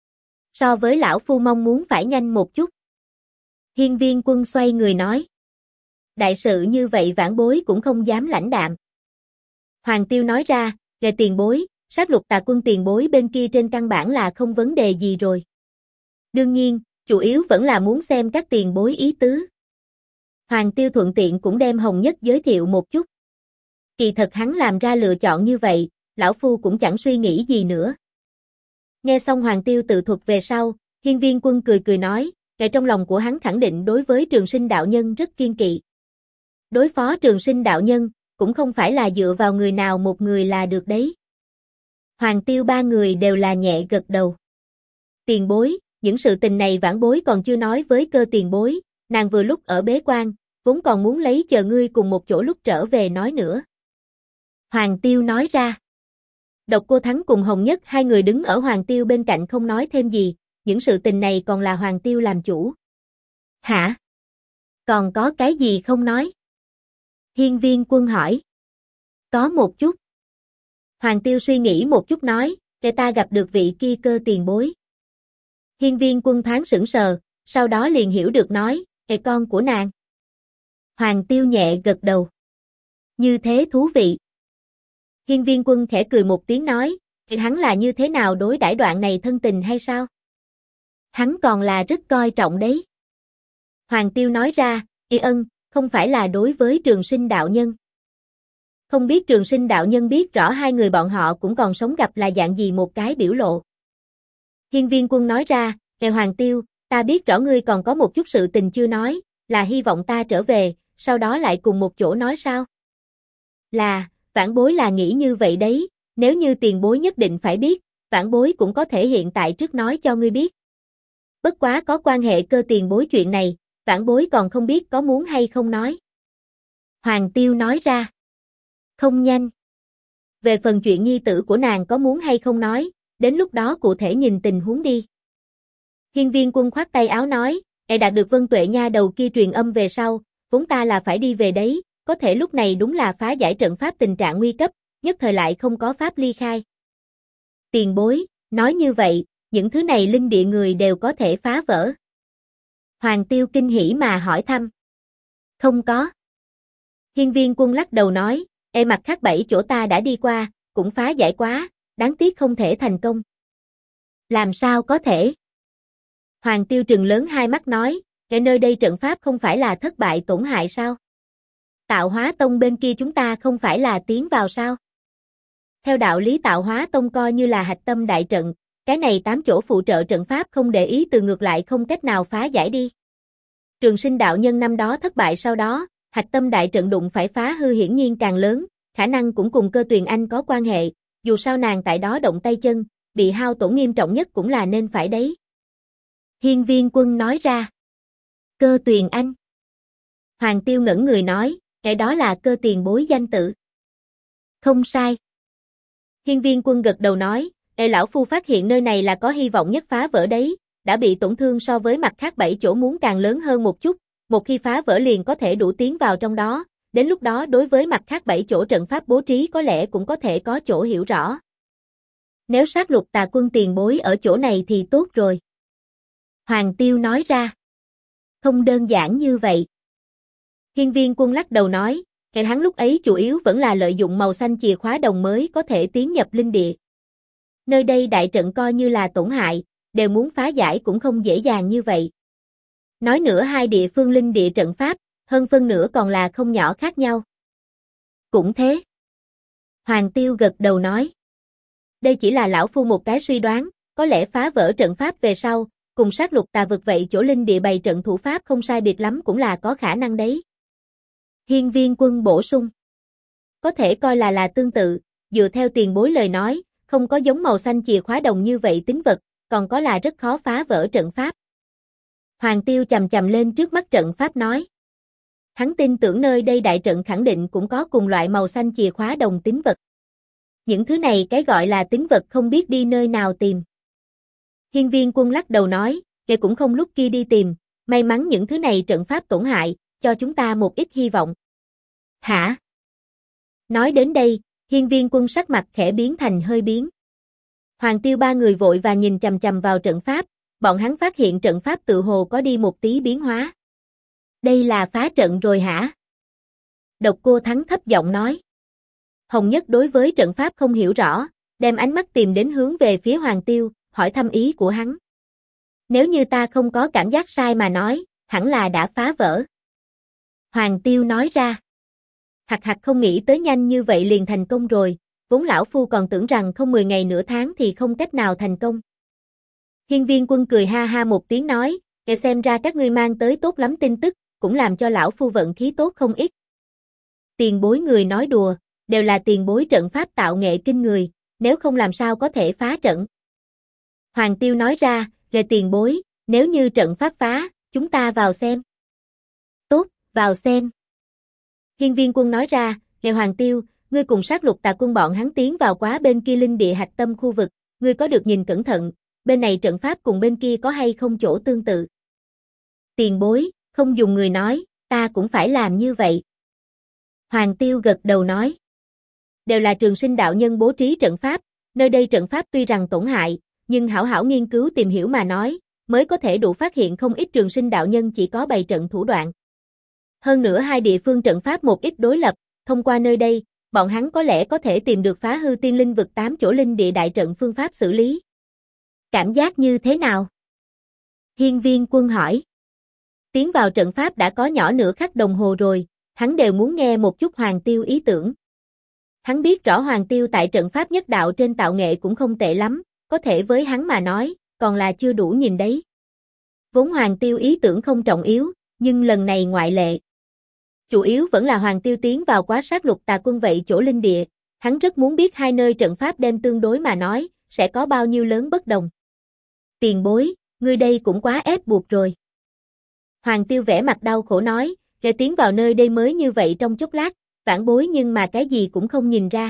So với lão phu mong muốn phải nhanh một chút. Hiên Viên Quân xoay người nói. Đại sự như vậy vãn bối cũng không dám lãnh đạm. Hoàng Tiêu nói ra, về tiền bối, sát lục tà quân tiền bối bên kia trên căn bản là không vấn đề gì rồi. Đương nhiên, chủ yếu vẫn là muốn xem các tiền bối ý tứ. Hoàng Tiêu thuận tiện cũng đem Hồng Nhất giới thiệu một chút. Kỳ thật hắn làm ra lựa chọn như vậy, lão phu cũng chẳng suy nghĩ gì nữa. Nghe xong Hoàng Tiêu tự thuật về sau, Hiên Viên Quân cười cười nói, kẻ trong lòng của hắn khẳng định đối với Trường Sinh đạo nhân rất kiên kỵ. Đối phó Trường Sinh đạo nhân, cũng không phải là dựa vào người nào một người là được đấy. Hoàng Tiêu ba người đều là nhẹ gật đầu. Tiền bối, những sự tình này vãn bối còn chưa nói với Cơ tiền bối, nàng vừa lúc ở bế quan, vốn còn muốn lấy chờ ngươi cùng một chỗ lúc trở về nói nữa. Hoàng Tiêu nói ra. Độc Cô Thắng cùng Hồng Nhất hai người đứng ở Hoàng Tiêu bên cạnh không nói thêm gì, những sự tình này còn là Hoàng Tiêu làm chủ. Hả? Còn có cái gì không nói? Hiên Viên Quân hỏi. Có một chút. Hoàng Tiêu suy nghĩ một chút nói, để ta gặp được vị kia Cơ tiền bối. Hiên Viên Quân thoáng sững sờ, sau đó liền hiểu được nói, con của nàng. Hoàng Tiêu nhẹ gật đầu. Như thế thú vị. Hiên Viên Quân khẽ cười một tiếng nói, hắn là như thế nào đối đãi đoạn này thân tình hay sao? Hắn còn là rất coi trọng đấy. Hoàng Tiêu nói ra, không phải là đối với Trường Sinh đạo nhân. Không biết Trường Sinh đạo nhân biết rõ hai người bọn họ cũng còn sống gặp là dạng gì một cái biểu lộ. Hiên Viên Quân nói ra, Hoàng Tiêu, ta biết rõ ngươi còn có một chút sự tình chưa nói, là hy vọng ta trở về, sau đó lại cùng một chỗ nói sao? Là, vãn bối là nghĩ như vậy đấy, nếu như tiền bối nhất định phải biết, vãn bối cũng có thể hiện tại trước nói cho ngươi biết. Bất quá có quan hệ Cơ tiền bối chuyện này, vãn bối còn không biết có muốn hay không nói. Hoàng Tiêu nói ra. Không nhanh. Về phần chuyện nhi tử của nàng có muốn hay không nói, đến lúc đó cụ thể nhìn tình huống đi. Hiên Viên Quân khoát tay áo nói, đạt được Vân Tuệ nha đầu kia truyền âm về sau, vốn ta là phải đi về đấy, có thể lúc này đúng là phá giải trận pháp tình trạng nguy cấp, nhất thời lại không có pháp ly khai. Tiền bối, nói như vậy, những thứ này linh địa người đều có thể phá vỡ. Hoàng Tiêu kinh hỉ mà hỏi thăm. Không có. Hiên Viên Quân lắc đầu nói, mặt khác 7 chỗ ta đã đi qua, cũng phá giải quá, đáng tiếc không thể thành công. Làm sao có thể? Hoàng Tiêu trừng lớn hai mắt nói, nơi đây trận pháp không phải là thất bại tổn hại sao? Tạo Hóa Tông bên kia chúng ta không phải là tiến vào sao? Theo đạo lý Tạo Hóa Tông coi như là hạch tâm đại trận, cái này 8 chỗ phụ trợ trận pháp không để ý từ ngược lại không cách nào phá giải đi. Trường Sinh đạo nhân năm đó thất bại sau đó, hạch tâm đại trận đụng phải phá hư hiển nhiên càng lớn, khả năng cũng cùng Cơ Tuyền Anh có quan hệ, dù sao nàng tại đó động tay chân, bị hao tổn nghiêm trọng nhất cũng là nên phải đấy. Hiên Viên Quân nói ra. Cơ Tuyền Anh. Hoàng Tiêu ngẩn người nói, cái đó là Cơ tiền bối danh tự. Không sai. Hiên Viên Quân gật đầu nói, lão phu phát hiện nơi này là có hy vọng nhất phá vỡ đấy, đã bị tổn thương so với mặt khác 7 chỗ muốn càng lớn hơn một chút, một khi phá vỡ liền có thể đủ tiến vào trong đó, đến lúc đó đối với mặt khác 7 chỗ trận pháp bố trí có lẽ cũng có thể có chỗ hiểu rõ. Nếu sát lục tà quân tiền bối ở chỗ này thì tốt rồi. Hoàng Tiêu nói ra. Không đơn giản như vậy. Hiên Viên Quân lắc đầu nói, hắn lúc ấy chủ yếu vẫn là lợi dụng màu xanh chìa khóa đồng mới có thể tiến nhập linh địa. Nơi đây đại trận coi như là tổn hại, đều muốn phá giải cũng không dễ dàng như vậy. Nói nữa hai địa phương linh địa trận pháp, hơn phân nửa còn là không nhỏ khác nhau. Cũng thế. Hoàng Tiêu gật đầu nói. Đây chỉ là lão phu một cái suy đoán, có lẽ phá vỡ trận pháp về sau, cùng sát lục tà vực vậy chỗ linh địa bày trận thủ pháp không sai biệt lắm cũng là có khả năng đấy. Hiên Viên Quân bổ sung. Có thể coi là tương tự, dựa theo tiền bối lời nói, không có giống màu xanh chìa khóa đồng như vậy tính vật, còn có là rất khó phá vỡ trận pháp. Hoàng Tiêu chầm chầm lên trước mắt trận pháp nói. Hắn tin tưởng nơi đây đại trận khẳng định cũng có cùng loại màu xanh chìa khóa đồng tính vật. Những thứ này cái gọi là tính vật không biết đi nơi nào tìm. Hiên Viên Quân lắc đầu nói, kể cũng không lúc kia đi tìm, may mắn những thứ này trận pháp tổn hại, cho chúng ta một ít hy vọng. Hả? Nói đến đây, Hiên Viên Quân sắc mặt khẽ biến thành hơi biến. Hoàng Tiêu ba người vội và nhìn chằm chằm vào trận pháp, bọn hắn phát hiện trận pháp tự hồ có đi một tí biến hóa. Đây là phá trận rồi hả? Độc Cô Thắng thấp giọng nói. Hồng Nhất đối với trận pháp không hiểu rõ, đem ánh mắt tìm đến hướng về phía Hoàng Tiêu, hỏi thăm ý của hắn. Nếu như ta không có cảm giác sai mà nói, hẳn là đã phá vỡ. Hoàng Tiêu nói ra. Hạc không nghĩ tới nhanh như vậy liền thành công rồi, vốn lão phu còn tưởng rằng không 10 ngày nửa tháng thì không cách nào thành công. Hiên Viên Quân cười ha ha một tiếng nói, để xem ra các ngươi mang tới tốt lắm tin tức, cũng làm cho lão phu vận khí tốt không ít. Tiền bối người nói đùa, đều là tiền bối trận pháp tạo nghệ kinh người, nếu không làm sao có thể phá trận. Hoàng Tiêu nói ra, về tiền bối, nếu như trận pháp phá, chúng ta vào xem. Tốt, vào xem. Hiên Viên Quân nói ra, về Hoàng Tiêu, ngươi cùng sát lục tà quân bọn hắn tiến vào quá bên kia linh địa hạch tâm khu vực, ngươi có được nhìn cẩn thận, bên này trận pháp cùng bên kia có hay không chỗ tương tự. Tiền bối, không dùng người nói, ta cũng phải làm như vậy. Hoàng Tiêu gật đầu nói. Đều là Trường Sinh đạo nhân bố trí trận pháp, nơi đây trận pháp tuy rằng tổn hại, nhưng hảo hảo nghiên cứu tìm hiểu mà nói, mới có thể đủ phát hiện không ít Trường Sinh đạo nhân chỉ có bày trận thủ đoạn. Hơn nữa hai địa phương trận pháp một ít đối lập, thông qua nơi đây, bọn hắn có lẽ có thể tìm được phá hư tiên linh vực 8 chỗ linh địa đại trận phương pháp xử lý. Cảm giác như thế nào? Hiên Viên Quân hỏi. Tiến vào trận pháp đã có nhỏ nửa khắc đồng hồ rồi, hắn đều muốn nghe một chút Hoàng Tiêu ý tưởng. Hắn biết rõ Hoàng Tiêu tại trận pháp nhất đạo trên tạo nghệ cũng không tệ lắm, có thể với hắn mà nói, còn là chưa đủ nhìn đấy. Vốn Hoàng Tiêu ý tưởng không trọng yếu, nhưng lần này ngoại lệ. Chủ yếu vẫn là Hoàng Tiêu tiến vào quá sát lục tà quân vậy chỗ linh địa, hắn rất muốn biết hai nơi trận pháp đem tương đối mà nói, sẽ có bao nhiêu lớn bất đồng. Tiền bối, ngươi đây cũng quá ép buộc rồi. Hoàng Tiêu vẻ mặt đau khổ nói, để tiến vào nơi đây mới như vậy trong chốc lát, vãn bối nhưng mà cái gì cũng không nhìn ra.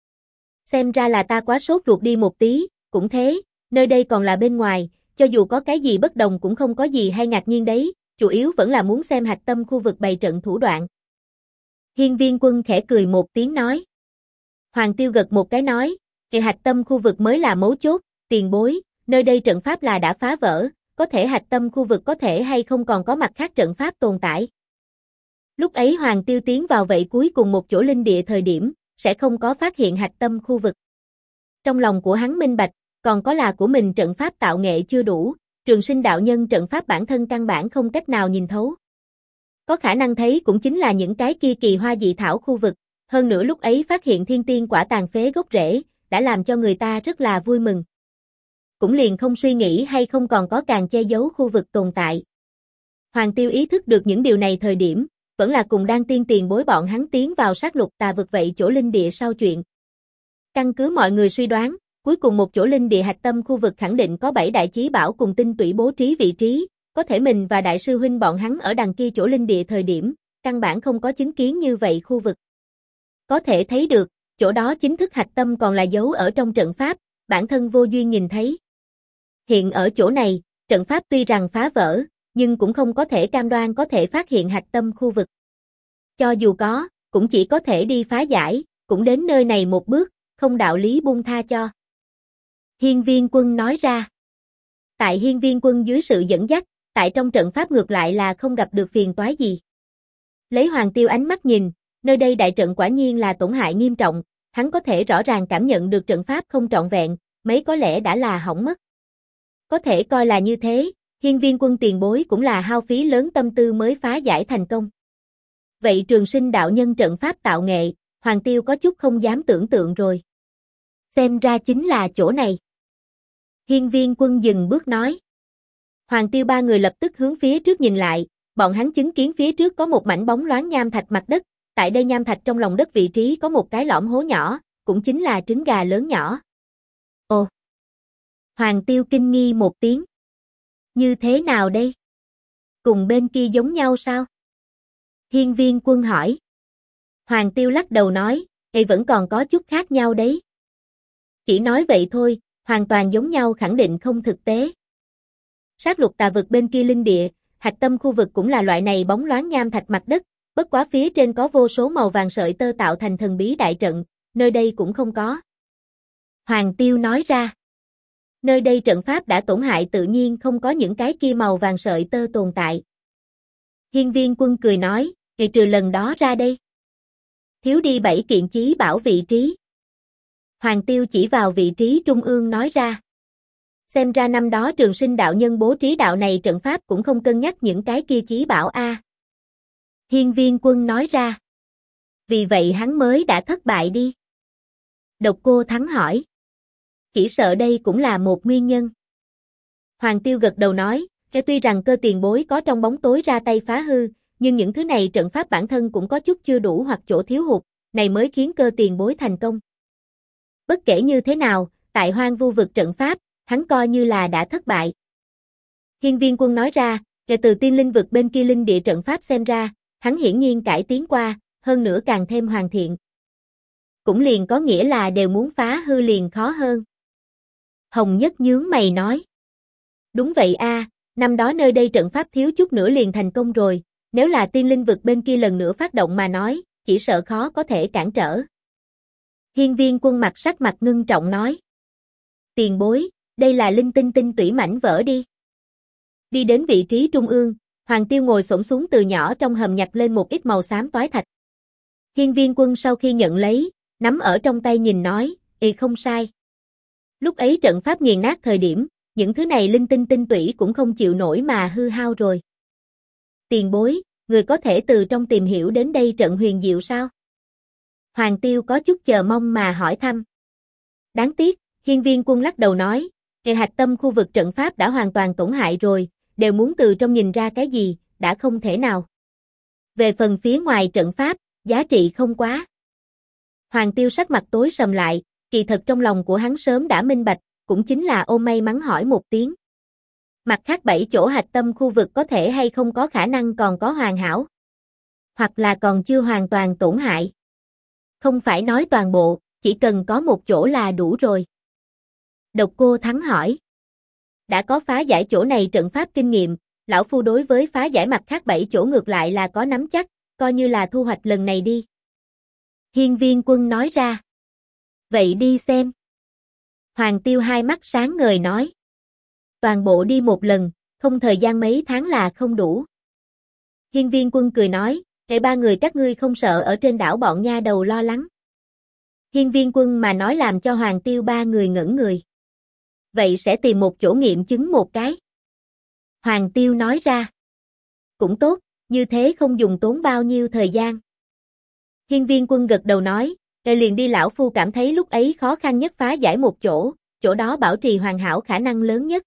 Xem ra là ta quá sốt ruột đi một tí, cũng thế, nơi đây còn là bên ngoài, cho dù có cái gì bất đồng cũng không có gì hay ngạc nhiên đấy, chủ yếu vẫn là muốn xem hạch tâm khu vực bày trận thủ đoạn. Hiên Viên Quân khẽ cười một tiếng nói. Hoàng Tiêu gật một cái nói, cái hạch tâm khu vực mới là mấu chốt, tiền bối, nơi đây trận pháp là đã phá vỡ, có thể hạch tâm khu vực có thể hay không còn có mặt khác trận pháp tồn tại. Lúc ấy Hoàng Tiêu tiến vào vậy cuối cùng một chỗ linh địa thời điểm, sẽ không có phát hiện hạch tâm khu vực. Trong lòng của hắn minh bạch, còn có là của mình trận pháp tạo nghệ chưa đủ, Trường Sinh đạo nhân trận pháp bản thân căn bản không cách nào nhìn thấu. Có khả năng thấy cũng chính là những cái kia kỳ hoa dị thảo khu vực, hơn nữa lúc ấy phát hiện thiên tiên quả tàn phế gốc rễ, đã làm cho người ta rất là vui mừng. Cũng liền không suy nghĩ hay không còn có càng che giấu khu vực tồn tại. Hoàng Tiêu ý thức được những điều này thời điểm, vẫn là cùng đang tiên tiền bối bọn hắn tiến vào sát lục tà vực vậy chỗ linh địa sau chuyện. Căn cứ mọi người suy đoán, cuối cùng một chỗ linh địa hạch tâm khu vực khẳng định có 7 đại chí bảo cùng tinh tụy bố trí vị trí, có thể mình và đại sư huynh bọn hắn ở đằng kia chỗ linh địa thời điểm, căn bản không có chứng kiến như vậy khu vực. Có thể thấy được, chỗ đó chính thức hạch tâm còn là giấu ở trong trận pháp, bản thân vô duyên nhìn thấy. Hiện ở chỗ này, trận pháp tuy rằng phá vỡ, nhưng cũng không có thể cam đoan có thể phát hiện hạch tâm khu vực. Cho dù có, cũng chỉ có thể đi phá giải, cũng đến nơi này một bước, không đạo lý buông tha cho. Hiên Viên Quân nói ra. Tại Hiên Viên Quân dưới sự dẫn dắt, tại trong trận pháp ngược lại là không gặp được phiền toái gì. Lấy Hoàng Tiêu ánh mắt nhìn, nơi đây đại trận quả nhiên là tổn hại nghiêm trọng, hắn có thể rõ ràng cảm nhận được trận pháp không trọn vẹn, mấy có lẽ đã là hỏng mất. Có thể coi là như thế, Hiên Viên Quân tiền bối cũng là hao phí lớn tâm tư mới phá giải thành công. Vậy Trường Sinh đạo nhân trận pháp tạo nghệ, Hoàng Tiêu có chút không dám tưởng tượng rồi. Xem ra chính là chỗ này. Hiên Viên Quân dừng bước nói. Hoàng Tiêu ba người lập tức hướng phía trước nhìn lại, bọn hắn chứng kiến phía trước có một mảnh bóng loáng nham thạch mặt đất, tại đây nham thạch trong lòng đất vị trí có một cái lõm hố nhỏ, cũng chính là trứng gà lớn nhỏ. Ồ! Hoàng Tiêu kinh nghi một tiếng. Như thế nào đây? Cùng bên kia giống nhau sao? Hiên Viên Quân hỏi. Hoàng Tiêu lắc đầu nói, vẫn còn có chút khác nhau đấy. Chỉ nói vậy thôi, hoàn toàn giống nhau khẳng định không thực tế. Sát lục tà vực bên kia linh địa, hạch tâm khu vực cũng là loại này bóng loáng nham thạch mặt đất, bất quá phía trên có vô số màu vàng sợi tơ tạo thành thần bí đại trận, nơi đây cũng không có. Hoàng Tiêu nói ra. Nơi đây trận pháp đã tổn hại tự nhiên không có những cái kia màu vàng sợi tơ tồn tại. Hiên Viên Quân cười nói, trừ lần đó ra đây. Thiếu đi 7 kiện chí bảo vị trí. Hoàng Tiêu chỉ vào vị trí trung ương nói ra. Xem ra năm đó Trường Sinh đạo nhân bố trí đạo này trận pháp cũng không cân nhắc những cái kia chí bảo a. Hiên Viên Quân nói ra. Vì vậy hắn mới đã thất bại đi. Độc Cô Thắng hỏi. Chỉ sợ đây cũng là một nguyên nhân. Hoàng Tiêu gật đầu nói, tuy rằng Cơ tiền bối có trong bóng tối ra tay phá hư, nhưng những thứ này trận pháp bản thân cũng có chút chưa đủ hoặc chỗ thiếu hụt, này mới khiến Cơ tiền bối thành công. Bất kể như thế nào, tại Hoang Vu vực trận pháp, hắn coi như là đã thất bại. Hiên Viên Quân nói ra, từ Tiên Linh vực bên kia linh địa trận pháp xem ra, hắn hiển nhiên cải tiến qua, hơn nữa càng thêm hoàn thiện. Cũng liền có nghĩa là đều muốn phá hư liền khó hơn. Hồng Nhất nhướng mày nói. Đúng vậy a, năm đó nơi đây trận pháp thiếu chút nữa liền thành công rồi, nếu là Tiên Linh vực bên kia lần nữa phát động mà nói, chỉ sợ khó có thể cản trở. Hiên Viên Quân sắc mặt ngưng trọng nói. Tiền bối, đây là linh tinh tinh tủy mảnh vỡ đi. Đi đến vị trí trung ương, Hoàng Tiêu ngồi xổm xuống từ nhỏ trong hầm nhặt lên một ít màu xám toái thạch. Hiên Viên Quân sau khi nhận lấy, nắm ở trong tay nhìn nói, không sai. Lúc ấy trận pháp nghiền nát thời điểm, những thứ này linh tinh tinh tủy cũng không chịu nổi mà hư hao rồi. Tiền bối, người có thể từ trong tìm hiểu đến đây trận huyền diệu sao? Hoàng Tiêu có chút chờ mong mà hỏi thăm. Đáng tiếc, Hiên Viên Quân lắc đầu nói, hạch tâm khu vực trận pháp đã hoàn toàn tổn hại rồi, đều muốn từ trong nhìn ra cái gì, đã không thể nào. Về phần phía ngoài trận pháp, giá trị không quá. Hoàng Tiêu sắc mặt tối sầm lại, kỳ thật trong lòng của hắn sớm đã minh bạch, cũng chính là ôm may mắn hỏi một tiếng. Mặt khác 7 chỗ hạch tâm khu vực có thể hay không có khả năng còn có hoàn hảo, hoặc là còn chưa hoàn toàn tổn hại. Không phải nói toàn bộ, chỉ cần có một chỗ là đủ rồi. Độc Cô Thắng hỏi. Đã có phá giải chỗ này trận pháp kinh nghiệm, lão phu đối với phá giải mặt khác 7 chỗ ngược lại là có nắm chắc, coi như là thu hoạch lần này đi. Hiên Viên Quân nói ra. Vậy đi xem. Hoàng Tiêu hai mắt sáng ngời nói. Toàn bộ đi một lần, không thời gian mấy tháng là không đủ. Hiên Viên Quân cười nói, ba người các ngươi không sợ ở trên đảo bọn nha đầu lo lắng. Hiên Viên Quân mà nói làm cho Hoàng Tiêu ba người ngẩn người. Vậy sẽ tìm một chỗ nghiệm chứng một cái. Hoàng Tiêu nói ra. Cũng tốt, như thế không dùng tốn bao nhiêu thời gian. Hiên Viên Quân gật đầu nói, liền đi lão phu cảm thấy lúc ấy khó khăn nhất phá giải một chỗ, chỗ đó bảo trì hoàn hảo khả năng lớn nhất.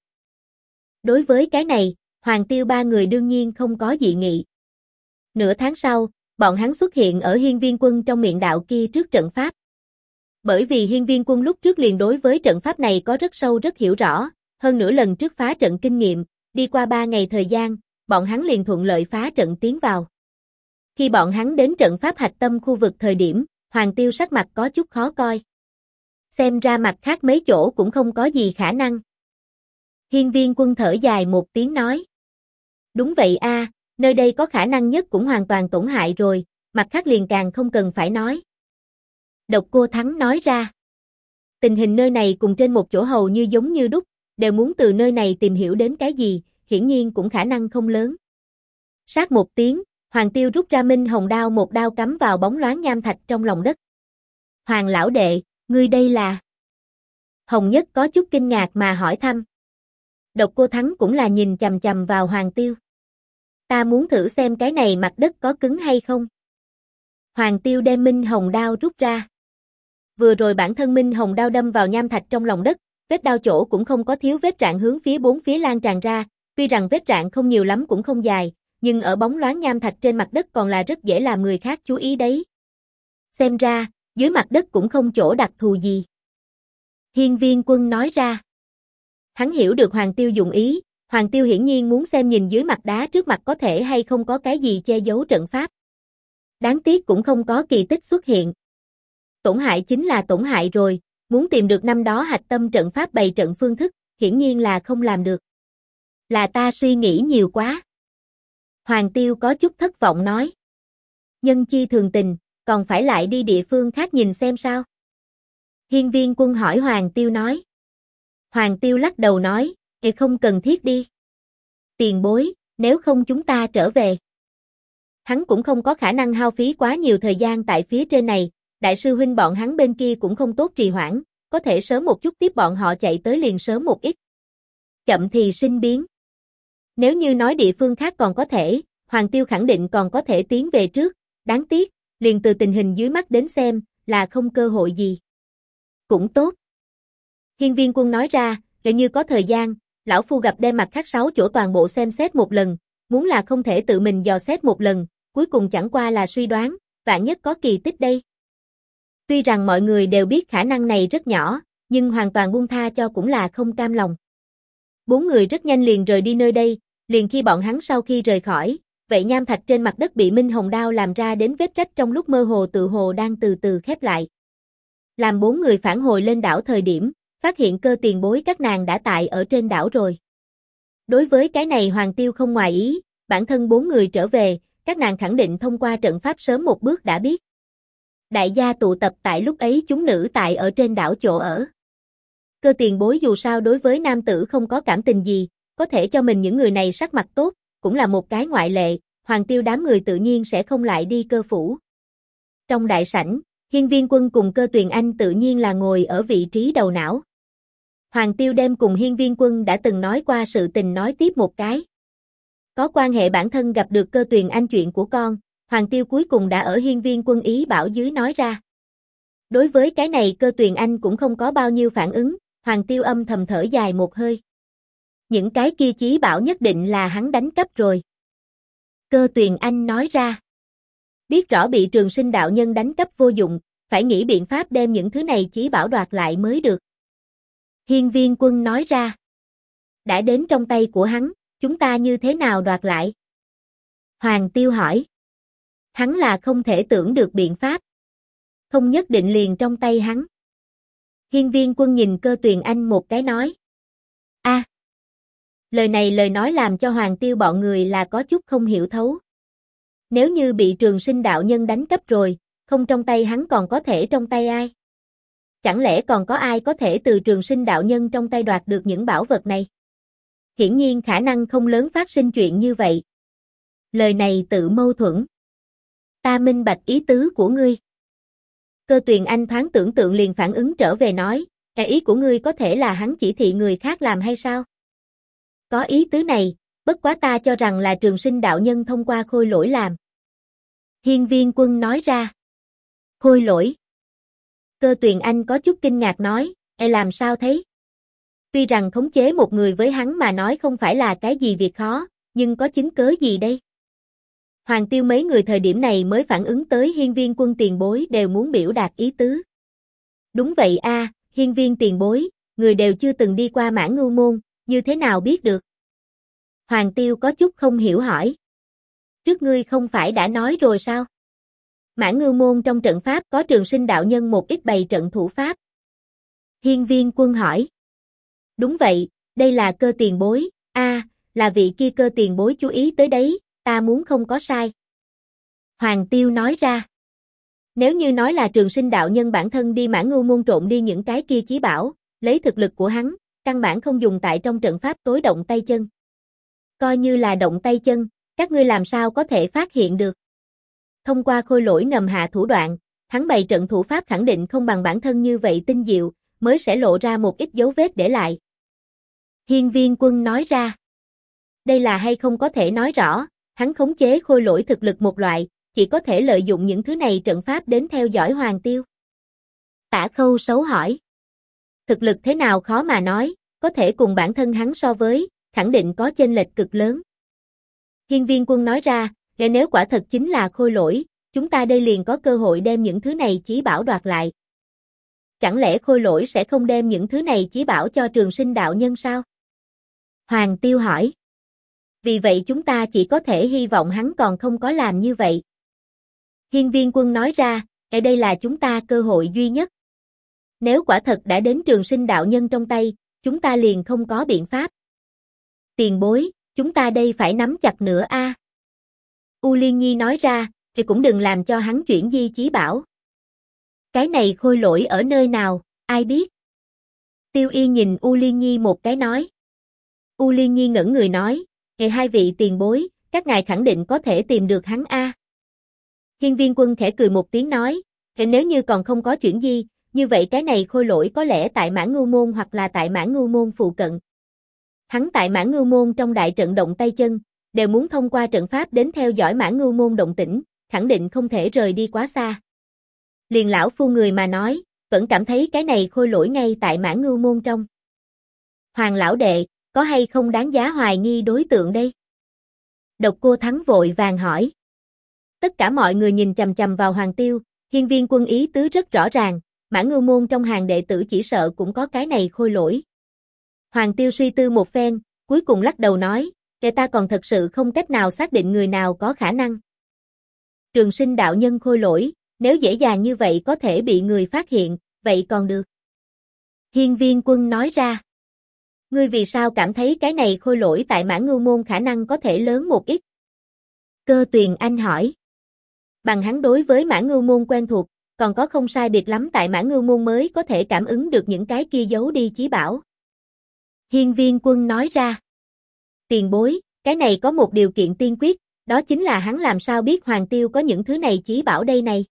Đối với cái này, Hoàng Tiêu ba người đương nhiên không có dị nghị. Nửa tháng sau, bọn hắn xuất hiện ở Hiên Viên Quân trong miệng đạo kia trước trận pháp. Bởi vì Hiên Viên Quân lúc trước liền đối với trận pháp này có rất sâu rất hiểu rõ, hơn nữa lần trước phá trận kinh nghiệm, đi qua 3 ngày thời gian, bọn hắn liền thuận lợi phá trận tiến vào. Khi bọn hắn đến trận pháp hạch tâm khu vực thời điểm, Hoàng Tiêu sắc mặt có chút khó coi. Xem ra mặt khác mấy chỗ cũng không có gì khả năng. Hiên Viên Quân thở dài một tiếng nói. Đúng vậy a, nơi đây có khả năng nhất cũng hoàn toàn tổn hại rồi, mặt khác liền càng không cần phải nói. Độc Cô Thắng nói ra. Tình hình nơi này cùng trên một chỗ hầu như giống như đúc, đều muốn từ nơi này tìm hiểu đến cái gì, hiển nhiên cũng khả năng không lớn. Sát một tiếng, Hoàng Tiêu rút ra Minh Hồng đao, một đao cắm vào bóng loáng nham thạch trong lòng đất. Hoàng lão đệ, ngươi đây là? Hồng Nhất có chút kinh ngạc mà hỏi thăm. Độc Cô Thắng cũng là nhìn chằm chằm vào Hoàng Tiêu. Ta muốn thử xem cái này mặt đất có cứng hay không. Hoàng Tiêu đem Minh Hồng đao rút ra. Vừa rồi bản thân Minh Hồng đao đâm vào nham thạch trong lòng đất, vết đao chỗ cũng không có thiếu vết rạn hướng phía bốn phía lan tràn ra, tuy rằng vết rạn không nhiều lắm cũng không dài, nhưng ở bóng loáng nham thạch trên mặt đất còn là rất dễ làm người khác chú ý đấy. Xem ra, dưới mặt đất cũng không chỗ đặc thù gì. Hiên Viên Quân nói ra. Hắn hiểu được Hoàng Tiêu dụng ý, Hoàng Tiêu hiển nhiên muốn xem nhìn dưới mặt đá trước mặt có thể hay không có cái gì che giấu trận pháp. Đáng tiếc cũng không có kỳ tích xuất hiện. Tổn hại chính là tổn hại rồi, muốn tìm được năm đó hạch tâm trận pháp bày trận phương thức, hiển nhiên là không làm được. Là ta suy nghĩ nhiều quá. Hoàng Tiêu có chút thất vọng nói. Nhân chi thường tình, còn phải lại đi địa phương khác nhìn xem sao? Hiên Viên Quân hỏi Hoàng Tiêu nói. Hoàng Tiêu lắc đầu nói, không cần thiết đi. Tiền bối, nếu không chúng ta trở về. Hắn cũng không có khả năng hao phí quá nhiều thời gian tại phía trên này, đại sư huynh bọn hắn bên kia cũng không tốt trì hoãn, có thể sớm một chút tiếp bọn họ chạy tới liền sớm một ít. Chậm thì sinh biến. Nếu như nói địa phương khác còn có thể, Hoàng Tiêu khẳng định còn có thể tiến về trước, đáng tiếc, liền từ tình hình dưới mắt đến xem, là không cơ hội gì. Cũng tốt. Hiên Viên Quân nói ra, nếu như có thời gian, lão phu gặp đem mặt khác 6 chỗ toàn bộ xem xét một lần, muốn là không thể tự mình dò xét một lần, cuối cùng chẳng qua là suy đoán, vạn nhất có kỳ tích đây. Tuy rằng mọi người đều biết khả năng này rất nhỏ, nhưng hoàn toàn buông tha cho cũng là không cam lòng. 4 người rất nhanh liền rời đi nơi đây, liền khi bọn hắn sau khi rời khỏi, vậy nham thạch trên mặt đất bị Minh Hồng đao làm ra đến vết rách trong lúc mơ hồ tự hồ đang từ từ khép lại. Làm 4 người phản hồi lên đảo thời điểm, phát hiện Cơ tiền bối các nàng đã tại ở trên đảo rồi. Đối với cái này Hoàng Tiêu không ngoài ý, bản thân 4 người trở về, các nàng khẳng định thông qua trận pháp sớm một bước đã biết. Đại gia tụ tập tại lúc ấy chúng nữ tại ở trên đảo chỗ ở. Cơ tiền bối dù sao đối với nam tử không có cảm tình gì, có thể cho mình những người này sắc mặt tốt, cũng là một cái ngoại lệ, Hoàng Tiêu đám người tự nhiên sẽ không lại đi Cơ phủ. Trong đại sảnh, Hiên Viên Quân cùng Cơ Tuyền Anh tự nhiên là ngồi ở vị trí đầu não. Hoàng Tiêu đem cùng Hiên Viên Quân đã từng nói qua sự tình nói tiếp một cái. Có quan hệ bản thân gặp được Cơ Tuyền Anh chuyện của con, Hoàng Tiêu cuối cùng đã ở Hiên Viên Quân ý bảo dưới nói ra. Đối với cái này Cơ Tuyền Anh cũng không có bao nhiêu phản ứng, Hoàng Tiêu âm thầm thở dài một hơi. Những cái kia chí bảo nhất định là hắn đánh cắp rồi. Cơ Tuyền Anh nói ra. Biết rõ bị Trường Sinh đạo nhân đánh cắp vô dụng, phải nghĩ biện pháp đem những thứ này chí bảo đoạt lại mới được. Hiên Viên Quân nói ra. Đã đến trong tay của hắn, chúng ta như thế nào đoạt lại? Hoàng Tiêu hỏi. Hắn là không thể tưởng được biện pháp. Không nhất định liền trong tay hắn. Hiên Viên Quân nhìn Cơ Tuyền Anh một cái nói. Lời này lời nói làm cho Hoàng Tiêu bọn người là có chút không hiểu thấu. Nếu như bị Trường Sinh đạo nhân đánh cắp rồi, không trong tay hắn còn có thể trong tay ai? Chẳng lẽ còn có ai có thể từ Trường Sinh đạo nhân trong tay đoạt được những bảo vật này? Hiển nhiên khả năng không lớn phát sinh chuyện như vậy. Lời này tự mâu thuẫn. Ta minh bạch ý tứ của ngươi. Cơ Tuyền Anh thoáng tưởng tượng liền phản ứng trở về nói, ý của ngươi có thể là hắn chỉ thị người khác làm hay sao? Có ý tứ này, bất quá ta cho rằng là Trường Sinh đạo nhân thông qua Khôi Lỗi làm. Hiên Viên Quân nói ra. Khôi Lỗi. Cơ Tuyền Anh có chút kinh ngạc nói, làm sao thấy? Tuy rằng khống chế một người với hắn mà nói không phải là cái gì việc khó, nhưng có chứng cớ gì đây? Hoàng Tiêu mấy người thời điểm này mới phản ứng tới Hiên Viên Quân tiền bối đều muốn biểu đạt ý tứ. Đúng vậy a, Hiên Viên tiền bối, người đều chưa từng đi qua Mãn Ngưu môn, như thế nào biết được? Hoàng Tiêu có chút không hiểu hỏi. Trước ngươi không phải đã nói rồi sao? Mãn Ngưu môn trong trận pháp có Trường Sinh đạo nhân một ít bày trận thủ pháp. Hiên Viên Quân hỏi. Đúng vậy, Đây là Cơ tiền bối, là vị kia Cơ tiền bối chú ý tới đấy, ta muốn không có sai. Hoàng Tiêu nói ra. Nếu như nói là Trường Sinh đạo nhân bản thân đi Mã Ngưu môn trộn đi những cái kia chí bảo, lấy thực lực của hắn, căn bản không dùng tại trong trận pháp tối động tay chân. Coi như là động tay chân, các ngươi làm sao có thể phát hiện được. Thông qua khôi lỗi ngầm hạ thủ đoạn, hắn bày trận thủ pháp khẳng định không bằng bản thân như vậy tinh diệu, mới sẽ lộ ra một ít dấu vết để lại. Hiên Viên Quân nói ra. Đây là hay không có thể nói rõ, hắn khống chế khôi lỗi thực lực một loại, chỉ có thể lợi dụng những thứ này trận pháp đến theo dõi Hoàng Tiêu. Tả Khâu Sấu hỏi. Thực lực thế nào khó mà nói, có thể cùng bản thân hắn so với, khẳng định có chênh lệch cực lớn. Hiên Viên Quân nói ra, nếu quả thật chính là khôi lỗi, chúng ta đây liền có cơ hội đem những thứ này chí bảo đoạt lại. Chẳng lẽ khôi lỗi sẽ không đem những thứ này chí bảo cho Trường Sinh đạo nhân sao? Hoàng Tiêu hỏi. Vì vậy chúng ta chỉ có thể hy vọng hắn còn không có làm như vậy. Hiên Viên Quân nói ra, đây là chúng ta cơ hội duy nhất. Nếu quả thật đã đến Trường Sinh đạo nhân trong tay, chúng ta liền không có biện pháp. Tiền bối, chúng ta đây phải nắm chặt nữa a. U Liên Nhi nói ra, thì cũng đừng làm cho hắn chuyển di chí bảo. Cái này khôi lỗi ở nơi nào, ai biết? Tiêu Yên nhìn U Liên Nhi một cái nói. U Liên Nhi ngẩn người nói, hai vị tiền bối, các ngài khẳng định có thể tìm được hắn a. Hiên Viên Quân khẽ cười một tiếng nói, nếu như còn không có chuyển di, như vậy cái này khôi lỗi có lẽ tại Mã Ngưu môn hoặc là tại Mã Ngưu môn phụ cận. Hắn tại Mã Ngưu môn trong đại trận động tay chân, đều muốn thông qua trận pháp đến theo dõi Mã Ngưu môn động tĩnh, khẳng định không thể rời đi quá xa. Liền lão phu người mà nói, vẫn cảm thấy cái này khôi lỗi ngay tại Mã Ngưu môn trong. Hoàng lão đệ, có hay không đáng giá hoài nghi đối tượng đây? Độc Cô Thắng vội vàng hỏi. Tất cả mọi người nhìn chằm chằm vào Hoàng Tiêu, Hiên Viên Quân ý tứ rất rõ ràng, Mã Ngưu môn trong hàng đệ tử chỉ sợ cũng có cái này khôi lỗi. Hoàng Tiêu suy tư một phen, cuối cùng lắc đầu nói, ta còn thật sự không cách nào xác định người nào có khả năng. Trường Sinh đạo nhân khôi lỗi, nếu dễ dàng như vậy có thể bị người phát hiện, vậy còn được. Hiên Viên Quân nói ra. Ngươi vì sao cảm thấy cái này khôi lỗi tại Mã Ngưu môn khả năng có thể lớn một ít? Cơ Tuyền Anh hỏi. Bằng hắn đối với Mã Ngưu môn quen thuộc, còn có không sai biệt lắm tại Mã Ngưu môn mới có thể cảm ứng được những cái kia giấu đi chí bảo. Hiên Viên Quân nói ra. Tiền bối, cái này có một điều kiện tiên quyết, đó chính là hắn làm sao biết Hoàng Tiêu có những thứ này chí bảo đây này.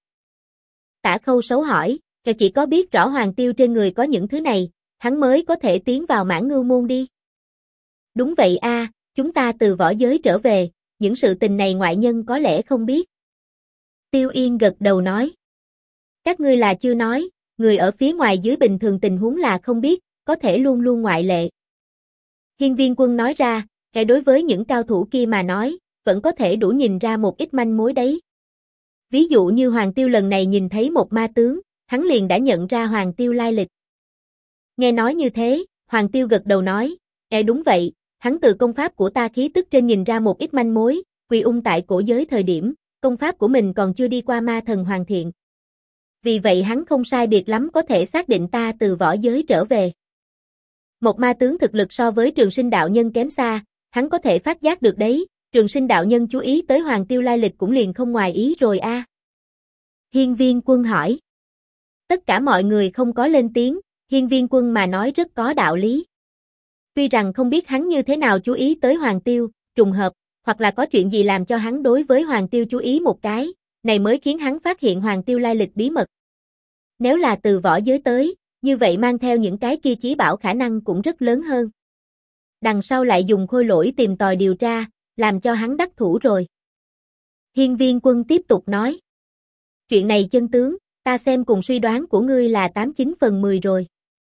Tả Khâu Sấu hỏi, chỉ có biết rõ Hoàng Tiêu trên người có những thứ này, hắn mới có thể tiến vào Mã Ngưu môn đi. Đúng vậy a, chúng ta từ võ giới trở về, những sự tình này ngoại nhân có lẽ không biết. Tiêu Yên gật đầu nói. Các ngươi là chưa nói, người ở phía ngoài dưới bình thường tình huống là không biết, có thể luôn luôn ngoại lệ. Hiên Viên Quân nói ra, đối với những cao thủ kia mà nói, vẫn có thể đủ nhìn ra một ít manh mối đấy. Ví dụ như Hoàng Tiêu lần này nhìn thấy một ma tướng, hắn liền đã nhận ra Hoàng Tiêu lai lịch. Nghe nói như thế, Hoàng Tiêu gật đầu nói, đúng vậy, hắn từ công pháp của ta khí tức trên nhìn ra một ít manh mối, Quỳ Ung tại cổ giới thời điểm, công pháp của mình còn chưa đi qua ma thần hoàn thiện. Vì vậy hắn không sai biệt lắm có thể xác định ta từ võ giới trở về. Một ma tướng thực lực so với Trường Sinh đạo nhân kém xa, hắn có thể phát giác được đấy, Trường Sinh đạo nhân chú ý tới Hoàng Tiêu lai lịch cũng liền không ngoài ý rồi a. Hiên Viên Quân hỏi. Tất cả mọi người không có lên tiếng, Hiên Viên Quân mà nói rất có đạo lý. Tuy rằng không biết hắn như thế nào chú ý tới Hoàng Tiêu, trùng hợp, hoặc là có chuyện gì làm cho hắn đối với Hoàng Tiêu chú ý một cái, này mới khiến hắn phát hiện Hoàng Tiêu lai lịch bí mật. Nếu là từ võ giới tới, như vậy mang theo những cái kia chí bảo khả năng cũng rất lớn hơn. Đằng sau lại dùng khôi lỗi tìm tòi điều tra, làm cho hắn đắc thủ rồi. Hiên Viên Quân tiếp tục nói. Chuyện này chân tướng, ta xem cùng suy đoán của ngươi là 89 phần 10 rồi.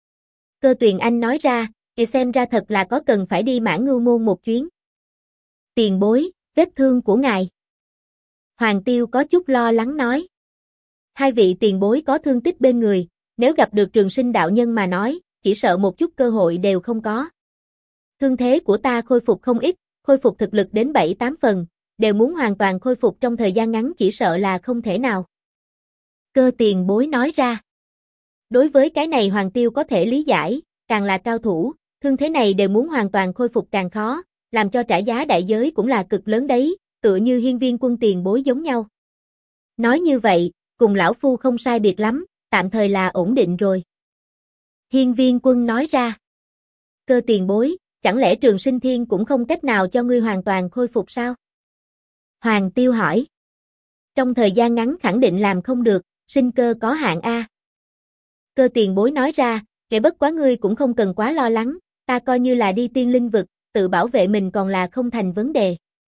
Cơ Tuyền Anh nói ra, xem ra thật là có cần phải đi Mã Ngưu môn một chuyến. Tiền bối, vết thương của ngài. Hoàng Tiêu có chút lo lắng nói. Hai vị tiền bối có thương tích bên người, nếu gặp được Trường Sinh đạo nhân mà nói, chỉ sợ một chút cơ hội đều không có. Thương thế của ta khôi phục không ít, khôi phục thực lực đến 7-8 phần, đều muốn hoàn toàn khôi phục trong thời gian ngắn chỉ sợ là không thể nào. Cơ tiền bối nói ra. Đối với cái này Hoàng Tiêu có thể lý giải, càng là cao thủ, thương thế này đều muốn hoàn toàn khôi phục càng khó, làm cho trả giá đại giới cũng là cực lớn đấy, tựa như Hiên Viên Quân tiền bối giống nhau. Nói như vậy, cùng lão phu không sai biệt lắm, tạm thời là ổn định rồi. Hiên Viên Quân nói ra. Cơ tiền bối, chẳng lẽ Trường Sinh Thiên cũng không cách nào cho ngươi hoàn toàn khôi phục sao? Hoàng Tiêu hỏi. Trong thời gian ngắn khẳng định làm không được, sinh cơ có hạn a. Cơ tiền bối nói ra, kể bất quá ngươi cũng không cần quá lo lắng, ta coi như là đi tiên linh vực, tự bảo vệ mình còn là không thành vấn đề.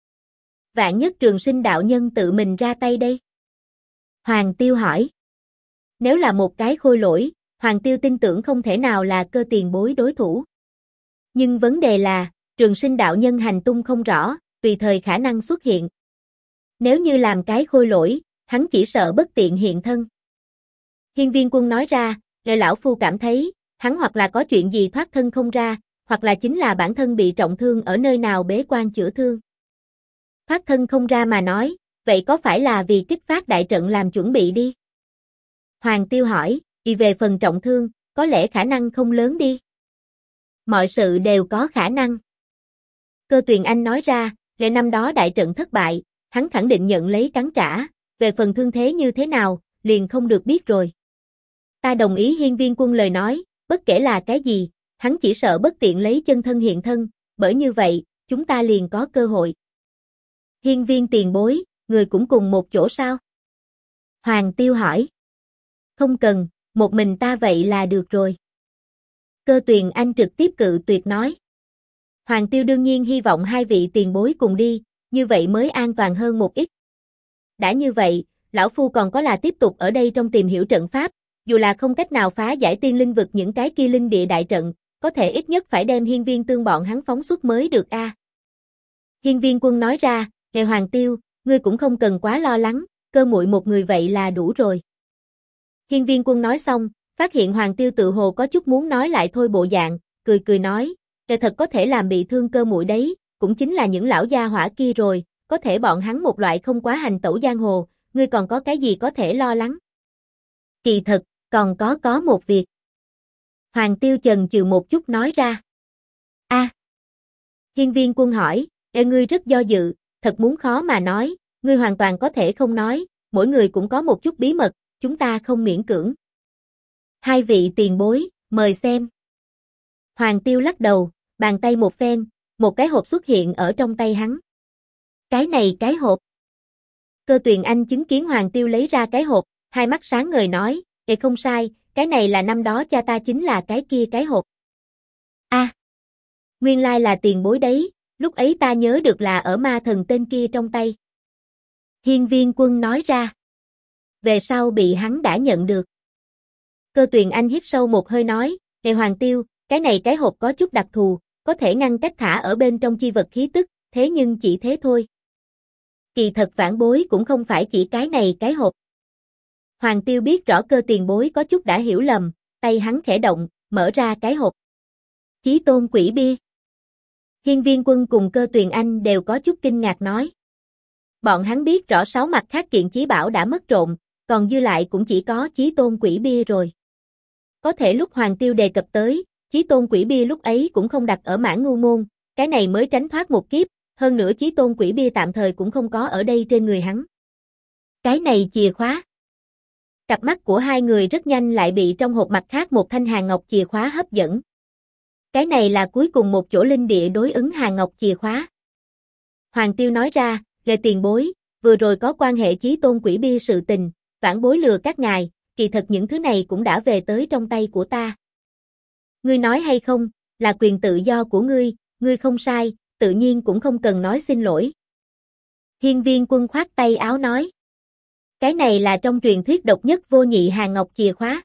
Vạn nhất Trường Sinh đạo nhân tự mình ra tay đây. Hoàng Tiêu hỏi. Nếu là một cái khôi lỗi, Hoàng Tiêu tin tưởng không thể nào là cơ tiền bối đối thủ. Nhưng vấn đề là, Trường Sinh đạo nhân hành tung không rõ, tùy thời khả năng xuất hiện. Nếu như làm cái khôi lỗi, hắn chỉ sợ bất tiện hiện thân. Hiên Viên Quân nói ra, nghe lão phu cảm thấy, hắn hoặc là có chuyện gì thoát thân không ra, hoặc là chính là bản thân bị trọng thương ở nơi nào bế quan chữa thương. Thoát thân không ra mà nói, vậy có phải là vì kích phát đại trận làm chuẩn bị đi? Hoàng Tiêu hỏi, về phần trọng thương, có lẽ khả năng không lớn đi. Mọi sự đều có khả năng. Cơ Tuyền Anh nói ra, ngày năm đó đại trận thất bại, hắn khẳng định nhận lấy cắn trả, về phần thương thế như thế nào, liền không được biết rồi. Ta đồng ý Hiên Viên Quân lời nói, bất kể là cái gì, hắn chỉ sợ bất tiện lấy chân thân hiện thân, bởi như vậy, chúng ta liền có cơ hội. Hiên Viên tiền bối, người cũng cùng một chỗ sao? Hoàng Tiêu hỏi. Không cần, một mình ta vậy là được rồi. Cơ Tuyền Anh trực tiếp cự tuyệt nói. Hoàng Tiêu đương nhiên hy vọng hai vị tiền bối cùng đi, như vậy mới an toàn hơn một ít. Đã như vậy, lão phu còn có là tiếp tục ở đây trong tìm hiểu trận pháp, dù là không cách nào phá giải tiên linh vực những cái kia linh địa đại trận, có thể ít nhất phải đem Hiên Viên Tương bọn hắn phóng xuất mới được a. Hiên Viên Quân nói ra, "Ngài Hoàng Tiêu, ngươi cũng không cần quá lo lắng, cơ muội một người vậy là đủ rồi." Hiên Viên Quân nói xong, phát hiện Hoàng Tiêu tự hồ có chút muốn nói lại thôi bộ dạng, cười cười nói, "Kẻ thật có thể làm bị thương cơ muội đấy, cũng chính là những lão gia hỏa kia rồi, có thể bọn hắn một loại không quá hành tẩu giang hồ, ngươi còn có cái gì có thể lo lắng?" Kỳ thật, còn có một việc. Hoàng Tiêu chần chừ một chút nói ra. A. Hiên Viên Quân hỏi, ngươi rất do dự, thật muốn khó mà nói, ngươi hoàn toàn có thể không nói, mỗi người cũng có một chút bí mật, chúng ta không miễn cưỡng. Hai vị tiền bối, mời xem. Hoàng Tiêu lắc đầu, bàn tay một phen, một cái hộp xuất hiện ở trong tay hắn. Cái này cái hộp. Cơ Tuyền Anh chứng kiến Hoàng Tiêu lấy ra cái hộp, hai mắt sáng ngời nói, không sai, cái này là năm đó cha ta chính là cái kia cái hộp. A. Nguyên lai là tiền bối đấy, lúc ấy ta nhớ được là ở ma thần tên kia trong tay. Hiên Viên Quân nói ra. Về sau bị hắn đã nhận được. Cơ Tuyền Anh hít sâu một hơi nói, Hoàng Tiêu, cái này cái hộp có chút đặc thù, có thể ngăn cách thả ở bên trong chi vật khí tức, thế nhưng chỉ thế thôi. Kỳ thật vãn bối cũng không phải chỉ cái này cái hộp. Hoàng Tiêu biết rõ cơ tiền bối có chút đã hiểu lầm, tay hắn khẽ động, mở ra cái hộp. Chí tôn quỷ bia. Hiên Viên Quân cùng Cơ Tuyền Anh đều có chút kinh ngạc nói. Bọn hắn biết rõ 6 mặt khác kiện chí bảo đã mất trộm, còn dư lại cũng chỉ có chí tôn quỷ bia rồi. Có thể lúc Hoàng Tiêu đề cập tới, chí tôn quỷ bia lúc ấy cũng không đặt ở Mãn Ngưu Môn, cái này mới tránh thoát một kiếp, hơn nữa chí tôn quỷ bia tạm thời cũng không có ở đây trên người hắn. Cái này chìa khóa. Cặp mắt của hai người rất nhanh lại bị trong hộp mặt khác một thanh hàn ngọc chìa khóa hấp dẫn. Cái này là cuối cùng một chỗ linh địa đối ứng hàn ngọc chìa khóa. Hoàng Tiêu nói ra, "Lệ tiền bối, vừa rồi có quan hệ chí tôn quỷ bia sự tình, vãn bối lừa các ngài, kỳ thật những thứ này cũng đã về tới trong tay của ta." Ngươi nói hay không, là quyền tự do của ngươi không sai, tự nhiên cũng không cần nói xin lỗi. Hiên Viên Quân khoát tay áo nói. Cái này là trong truyền thuyết độc nhất vô nhị hàn ngọc chìa khóa.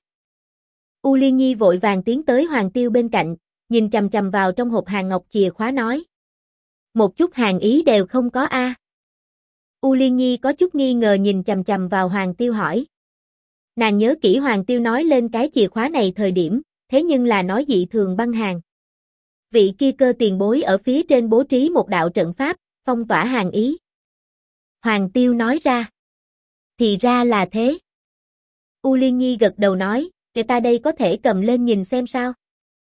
U Liên Nhi vội vàng tiến tới Hoàng Tiêu bên cạnh, nhìn chằm chằm vào trong hộp hàn ngọc chìa khóa nói. Một chút hàn ý đều không có a. U Liên Nhi có chút nghi ngờ nhìn chằm chằm vào Hoàng Tiêu hỏi. Nàng nhớ kỹ Hoàng Tiêu nói lên cái chìa khóa này thời điểm, thế nhưng là nói dị thường băng hàn. Vị kia cơ tiền bối ở phía trên bố trí một đạo trận pháp, phong tỏa hàn ý. Hoàng Tiêu nói ra. Thì ra là thế. U Liên Nhi gật đầu nói, người ta đây có thể cầm lên nhìn xem sao.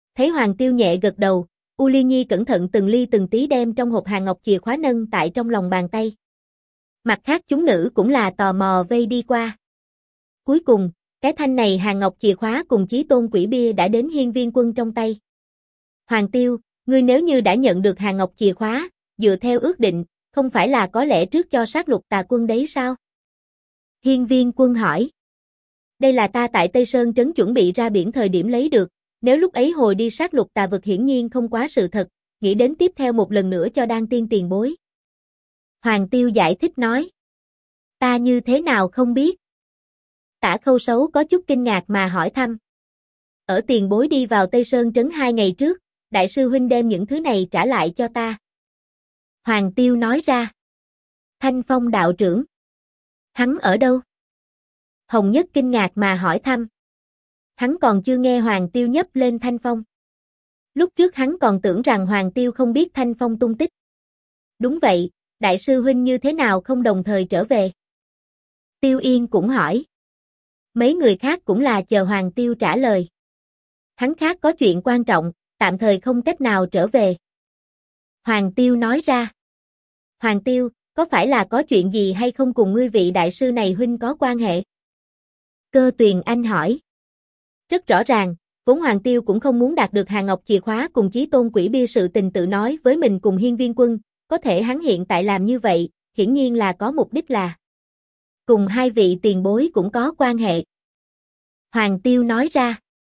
Thấy Hoàng Tiêu nhẹ gật đầu, U Ly Nhi cẩn thận từng ly từng tí đem trong hộp hàng ngọc chìa khóa nâng tại trong lòng bàn tay. Mặt khác chúng nữ cũng là tò mò vây đi qua. Cuối cùng, cái thanh này hàng ngọc chìa khóa cùng chí tôn quỷ bia đã đến Hiên Viên Quân trong tay. Hoàng Tiêu, ngươi nếu như đã nhận được hàng ngọc chìa khóa, dựa theo ước định, không phải là có lẽ trước cho sát lục tà quân đấy sao? Hiên Viên Quân hỏi. Đây là ta tại Tây Sơn Trấn chuẩn bị ra biển thời điểm lấy được, nếu lúc ấy hồi đi sát lục tà vực hiển nhiên không quá sự thật, nghĩ đến tiếp theo một lần nữa cho Đan Tiên tiền bối. Hoàng Tiêu giải thích nói. Ta như thế nào không biết? Tả Khâu Sấu có chút kinh ngạc mà hỏi thăm. Ở tiền bối đi vào Tây Sơn Trấn 2 ngày trước, đại sư huynh đem những thứ này trả lại cho ta. Hoàng Tiêu nói ra. Thanh Phong đạo trưởng. Hắn ở đâu? Hồng Nhất kinh ngạc mà hỏi thăm. Hắn còn chưa nghe Hoàng Tiêu nhấp lên Thanh Phong. Lúc trước hắn còn tưởng rằng Hoàng Tiêu không biết Thanh Phong tung tích. Đúng vậy, đại sư huynh như thế nào không đồng thời trở về? Tiêu Yên cũng hỏi. Mấy người khác cũng là chờ Hoàng Tiêu trả lời. Hắn khác có chuyện quan trọng, tạm thời không cách nào trở về. Hoàng Tiêu nói ra. Hoàng Tiêu, có phải là có chuyện gì hay không cùng ngươi vị đại sư này huynh có quan hệ? Cơ Tuyền Anh hỏi. Rất rõ ràng, vốn Hoàng Tiêu cũng không muốn đạt được hàng ngọc chìa khóa cùng chí tôn quỷ bia sự tình tự nói với mình cùng Hiên Viên Quân, có thể hắn hiện tại làm như vậy, hiển nhiên là có mục đích là cùng hai vị tiền bối cũng có quan hệ. Hoàng Tiêu nói ra.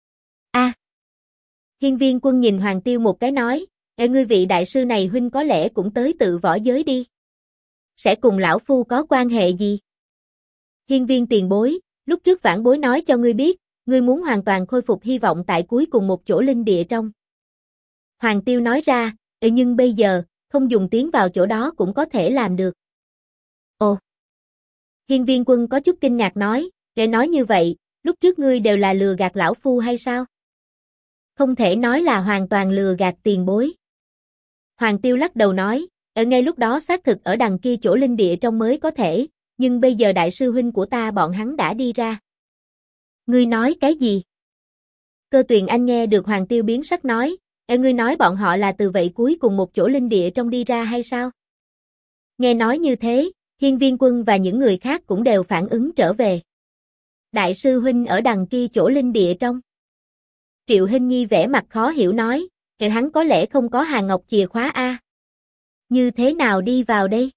Hiên Viên Quân nhìn Hoàng Tiêu một cái nói, ngươi vị đại sư này huynh có lẽ cũng tới tự võ giới đi. Sẽ cùng lão phu có quan hệ gì? Hiên Viên tiền bối, lúc trước vãn bối nói cho ngươi biết, ngươi muốn hoàn toàn khôi phục hy vọng tại cuối cùng một chỗ linh địa trong. Hoàng Tiêu nói ra, nhưng bây giờ, không dùng tiến vào chỗ đó cũng có thể làm được. Ồ! Hiên Viên Quân có chút kinh ngạc nói, để nói như vậy, lúc trước ngươi đều là lừa gạt lão phu hay sao? Không thể nói là hoàn toàn lừa gạt tiền bối. Hoàng Tiêu lắc đầu nói, ở ngay lúc đó xác thực ở đằng kia chỗ linh địa trong mới có thể, nhưng bây giờ đại sư huynh của ta bọn hắn đã đi ra. Ngươi nói cái gì? Cơ Tuyền Anh nghe được Hoàng Tiêu biến sắc nói, ngươi nói bọn họ là từ vậy cuối cùng một chỗ linh địa trong đi ra hay sao? Nghe nói như thế, Hiên Viên Quân và những người khác cũng đều phản ứng trở về. Đại sư huynh ở đằng kia chỗ linh địa trong. Triệu Hinh Nhi vẻ mặt khó hiểu nói, hắn có lẽ không có hàng ngọc chìa khóa a. Như thế nào đi vào đây?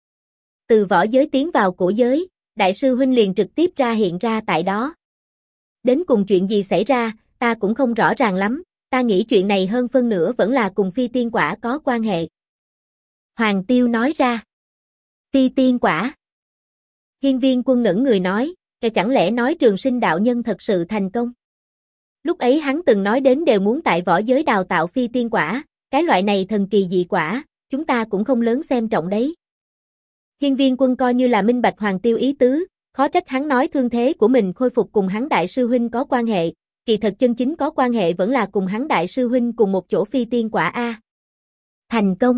Từ võ giới tiến vào cổ giới, đại sư huynh liền trực tiếp ra hiện ra tại đó. Đến cùng chuyện gì xảy ra, ta cũng không rõ ràng lắm, ta nghĩ chuyện này hơn phân nửa vẫn là cùng phi tiên quả có quan hệ. Hoàng Tiêu nói ra. Phi tiên quả. Hiên Viên Quân ngẩn người nói, chẳng lẽ nói Trường Sinh đạo nhân thật sự thành công? Lúc ấy hắn từng nói đến đều muốn tại võ giới đào tạo phi tiên quả, cái loại này thần kỳ dị quả, chúng ta cũng không lớn xem trọng đấy. Hiên Viên Quân coi như là minh bạch Hoàng Tiêu ý tứ, khó trách hắn nói thương thế của mình khôi phục cùng hắn đại sư huynh có quan hệ, kỳ thật chân chính có quan hệ vẫn là cùng hắn đại sư huynh cùng một chỗ phi tiên quả a. Thành công.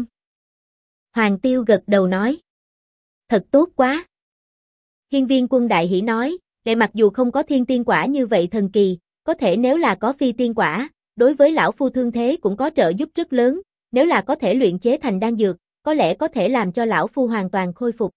Hoàng Tiêu gật đầu nói. Thật tốt quá. Hiên Viên Quân đại hỉ nói, để mặc dù không có thiên tiên quả như vậy thần kỳ, có thể nếu là có phi tiên quả, đối với lão phu thương thế cũng có trợ giúp rất lớn, nếu là có thể luyện chế thành đan dược, có lẽ có thể làm cho lão phu hoàn toàn khôi phục.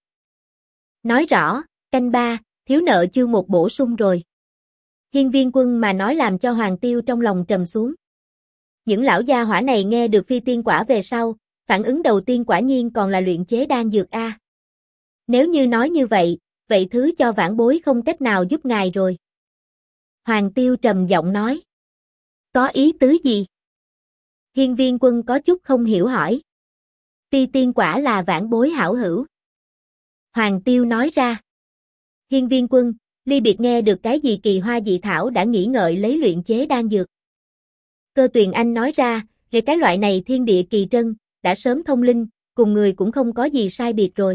Nói rõ, canh 3, thiếu nợ chương 1 bổ sung rồi. Hiên Viên Quân mà nói làm cho Hoàng Tiêu trong lòng trầm xuống. Những lão gia hỏa này nghe được phi tiên quả về sau, phản ứng đầu tiên quả nhiên còn là luyện chế đan dược a. Nếu như nói như vậy, vậy thứ cho vãn bối không cách nào giúp ngài rồi. Hoàng Tiêu trầm giọng nói. Có ý tứ gì? Hiên Viên Quân có chút không hiểu hỏi. Phi tiên quả là vãn bối hảo hữu. Hoàng Tiêu nói ra. Hiên Viên Quân, ly biệt nghe được cái gì kỳ hoa dị thảo đã nghĩ ngợi lấy luyện chế đan dược. Cơ Tuyền Anh nói ra, về cái loại này thiên địa kỳ trân, đã sớm thông linh, cùng người cũng không có gì sai biệt rồi.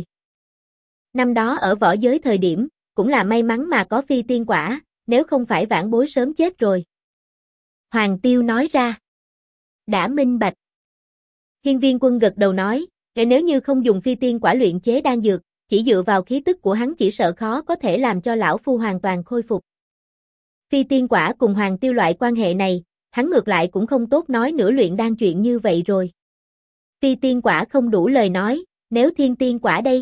Năm đó ở võ giới thời điểm, cũng là may mắn mà có phi tiên quả, nếu không phải vãn bối sớm chết rồi. Hoàng Tiêu nói ra. Đã minh bạch. Hiên Viên Quân gật đầu nói, nếu như không dùng phi tiên quả luyện chế đan dược, chỉ dựa vào khí tức của hắn chỉ sợ khó có thể làm cho lão phu hoàn toàn khôi phục. Phi tiên quả cùng Hoàng Tiêu loại quan hệ này, hắn ngược lại cũng không tốt nói nữa luyện đan chuyện như vậy rồi. Phi tiên quả không đủ lời nói, nếu thiên tiên quả đây?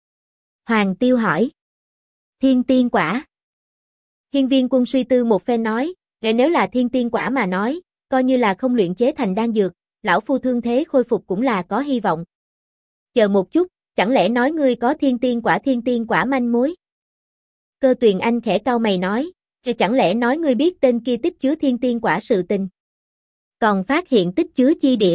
Hoàng Tiêu hỏi. Thiên tiên quả. Hiên Viên Quân suy tư một phen nói, nếu là thiên tiên quả mà nói, coi như là không luyện chế thành đan dược, lão phu thương thế khôi phục cũng là có hy vọng. Chờ một chút, chẳng lẽ nói ngươi có thiên tiên quả manh mối? Cơ Tuyền Anh khẽ cau mày nói, chẳng lẽ nói ngươi biết tên kia tích chứa thiên tiên quả sự tình? Còn phát hiện tích chứa chi địa?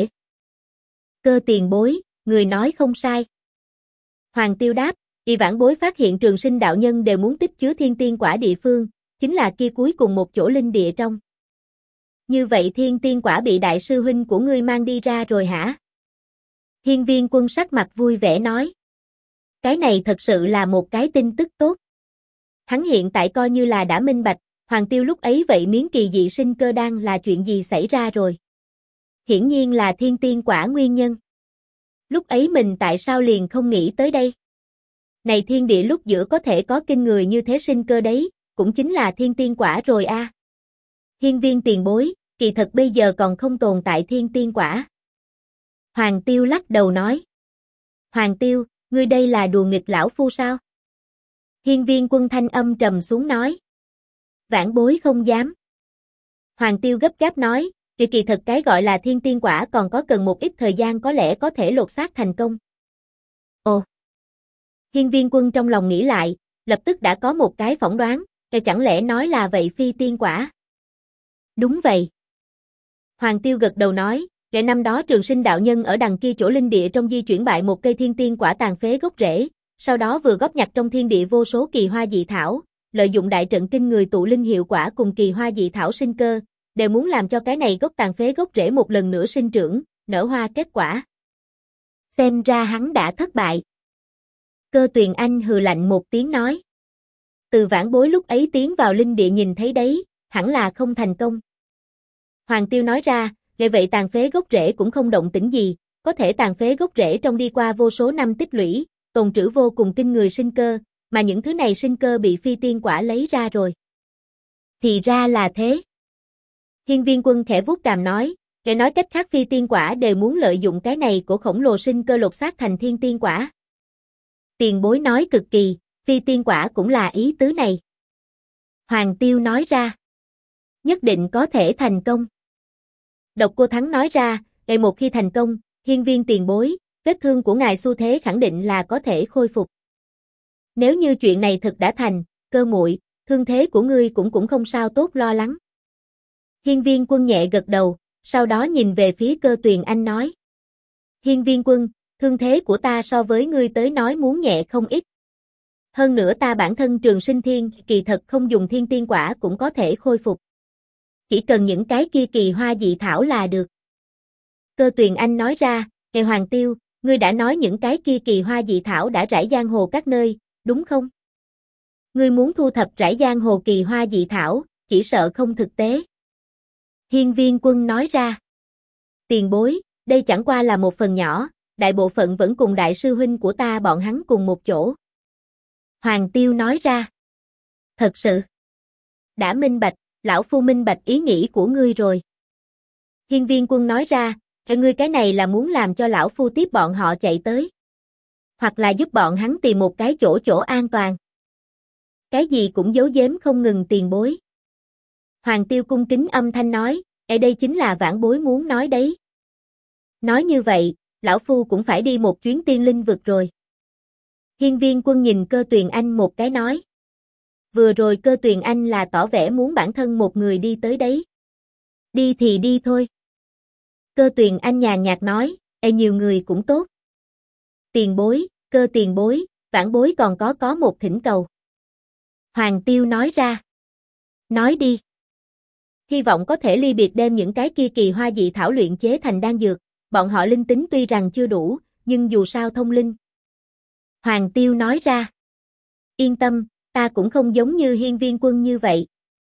Cơ tiền bối, người nói không sai. Hoàng Tiêu đáp, y vãn bối phát hiện Trường Sinh đạo nhân đều muốn tích chứa thiên tiên quả địa phương, chính là kia cuối cùng một chỗ linh địa trong. Như vậy thiên tiên quả bị đại sư huynh của ngươi mang đi ra rồi hả? Hiên Viên Quân sắc mặt vui vẻ nói. Cái này thật sự là một cái tin tức tốt. Hắn hiện tại coi như là đã minh bạch, Hoàng Tiêu lúc ấy vậy miếng kỳ dị sinh cơ đan là chuyện gì xảy ra rồi. Hiển nhiên là thiên tiên quả nguyên nhân. Lúc ấy mình tại sao liền không nghĩ tới đây? Này thiên địa lúc giữa có thể có kinh người như thế sinh cơ đấy, cũng chính là thiên tiên quả rồi a. Hiên Viên tiền bối, kỳ thật bây giờ còn không tồn tại thiên tiên quả. Hoàng Tiêu lắc đầu nói. Hoàng Tiêu, ngươi đây là đùa nghịch lão phu sao? Hiên Viên Quân thanh âm trầm xuống nói. Vãn bối không dám. Hoàng Tiêu gấp gáp nói, kỳ thật cái gọi là thiên tiên quả còn có cần một ít thời gian có lẽ có thể lột xác thành công. Ồ. Hiên Viên Quân trong lòng nghĩ lại, lập tức đã có một cái phỏng đoán, chẳng lẽ nói là vậy phi tiên quả? Đúng vậy. Hoàng Tiêu gật đầu nói, năm đó Trường Sinh đạo nhân ở đằng kia chỗ linh địa trong di chuyển bại một cây thiên tiên quả tàn phế gốc rễ, sau đó vừa góp nhặt trong thiên địa vô số kỳ hoa dị thảo, lợi dụng đại trận kinh người tụ linh hiệu quả cùng kỳ hoa dị thảo sinh cơ, đều muốn làm cho cái này gốc tàn phế gốc rễ một lần nữa sinh trưởng, nở hoa kết quả. Xem ra hắn đã thất bại. Cơ Tuyền Anh hừ lạnh một tiếng nói. Từ vãn bối lúc ấy tiến vào linh địa nhìn thấy đấy, hẳn là không thành công. Hoàng Tiêu nói ra, vậy tàn phế gốc rễ cũng không động tĩnh gì, có thể tàn phế gốc rễ trong đi qua vô số năm tích lũy, tồn trữ vô cùng kinh người sinh cơ, mà những thứ này sinh cơ bị phi tiên quả lấy ra rồi. Thì ra là thế. Hiên Viên Quân khẽ vuốt cằm nói, để nói cách khác phi tiên quả đều muốn lợi dụng cái này của khổng lồ sinh cơ lột xác thành thiên tiên quả. Tiền bối nói cực kỳ, phi tiên quả cũng là ý tứ này. Hoàng Tiêu nói ra. Nhất định có thể thành công. Độc Cô Thắng nói ra, một khi thành công, Hiên Viên tiền bối, vết thương của ngài xu thế khẳng định là có thể khôi phục. Nếu như chuyện này thực đã thành, Cơ muội, thương thế của ngươi cũng không sao tốt lo lắng. Hiên Viên Quân nhẹ gật đầu, sau đó nhìn về phía Cơ Tuyền Anh nói. Hiên Viên Quân, thương thế của ta so với ngươi tới nói muốn nhẹ không ít. Hơn nữa ta bản thân Trường Sinh Thiên kỳ thật không dùng thiên tiên quả cũng có thể khôi phục. Chỉ cần những cái kia kỳ hoa dị thảo là được. Cơ Tuyền Anh nói ra, Hoàng Tiêu, ngươi đã nói những cái kia kỳ hoa dị thảo đã rải giang hồ các nơi, đúng không? Ngươi muốn thu thập rải giang hồ kỳ hoa dị thảo, chỉ sợ không thực tế. Hiên Viên Quân nói ra. Tiền bối, đây chẳng qua là một phần nhỏ, đại bộ phận vẫn cùng đại sư huynh của ta bọn hắn cùng một chỗ. Hoàng Tiêu nói ra. Thật sự. Đã minh bạch, lão phu minh bạch ý nghĩ của ngươi rồi. Hiên Viên Quân nói ra, ngươi cái này là muốn làm cho lão phu tiếp bọn họ chạy tới. Hoặc là giúp bọn hắn tìm một cái chỗ an toàn. Cái gì cũng giấu giếm không ngừng tiền bối. Hoàng Tiêu cung kính âm thanh nói, đây chính là vãn bối muốn nói đấy. Nói như vậy, lão phu cũng phải đi một chuyến tiên linh vực rồi. Hiên Viên Quân nhìn Cơ Tuyền Anh một cái nói. Vừa rồi Cơ Tuyền Anh là tỏ vẻ muốn bản thân một người đi tới đấy. Đi thì đi thôi. Cơ Tuyền Anh nhàn nhạt nói, nhiều người cũng tốt. Tiền bối, Cơ tiền bối, vãn bối còn có một thỉnh cầu. Hoàng Tiêu nói ra. Nói đi. Hy vọng có thể ly biệt đem những cái kia kỳ hoa dị thảo luyện chế thành đan dược, bọn họ linh tính tuy rằng chưa đủ, nhưng dù sao thông linh. Hoàng Tiêu nói ra. Yên tâm, ta cũng không giống như Hiên Viên Quân như vậy.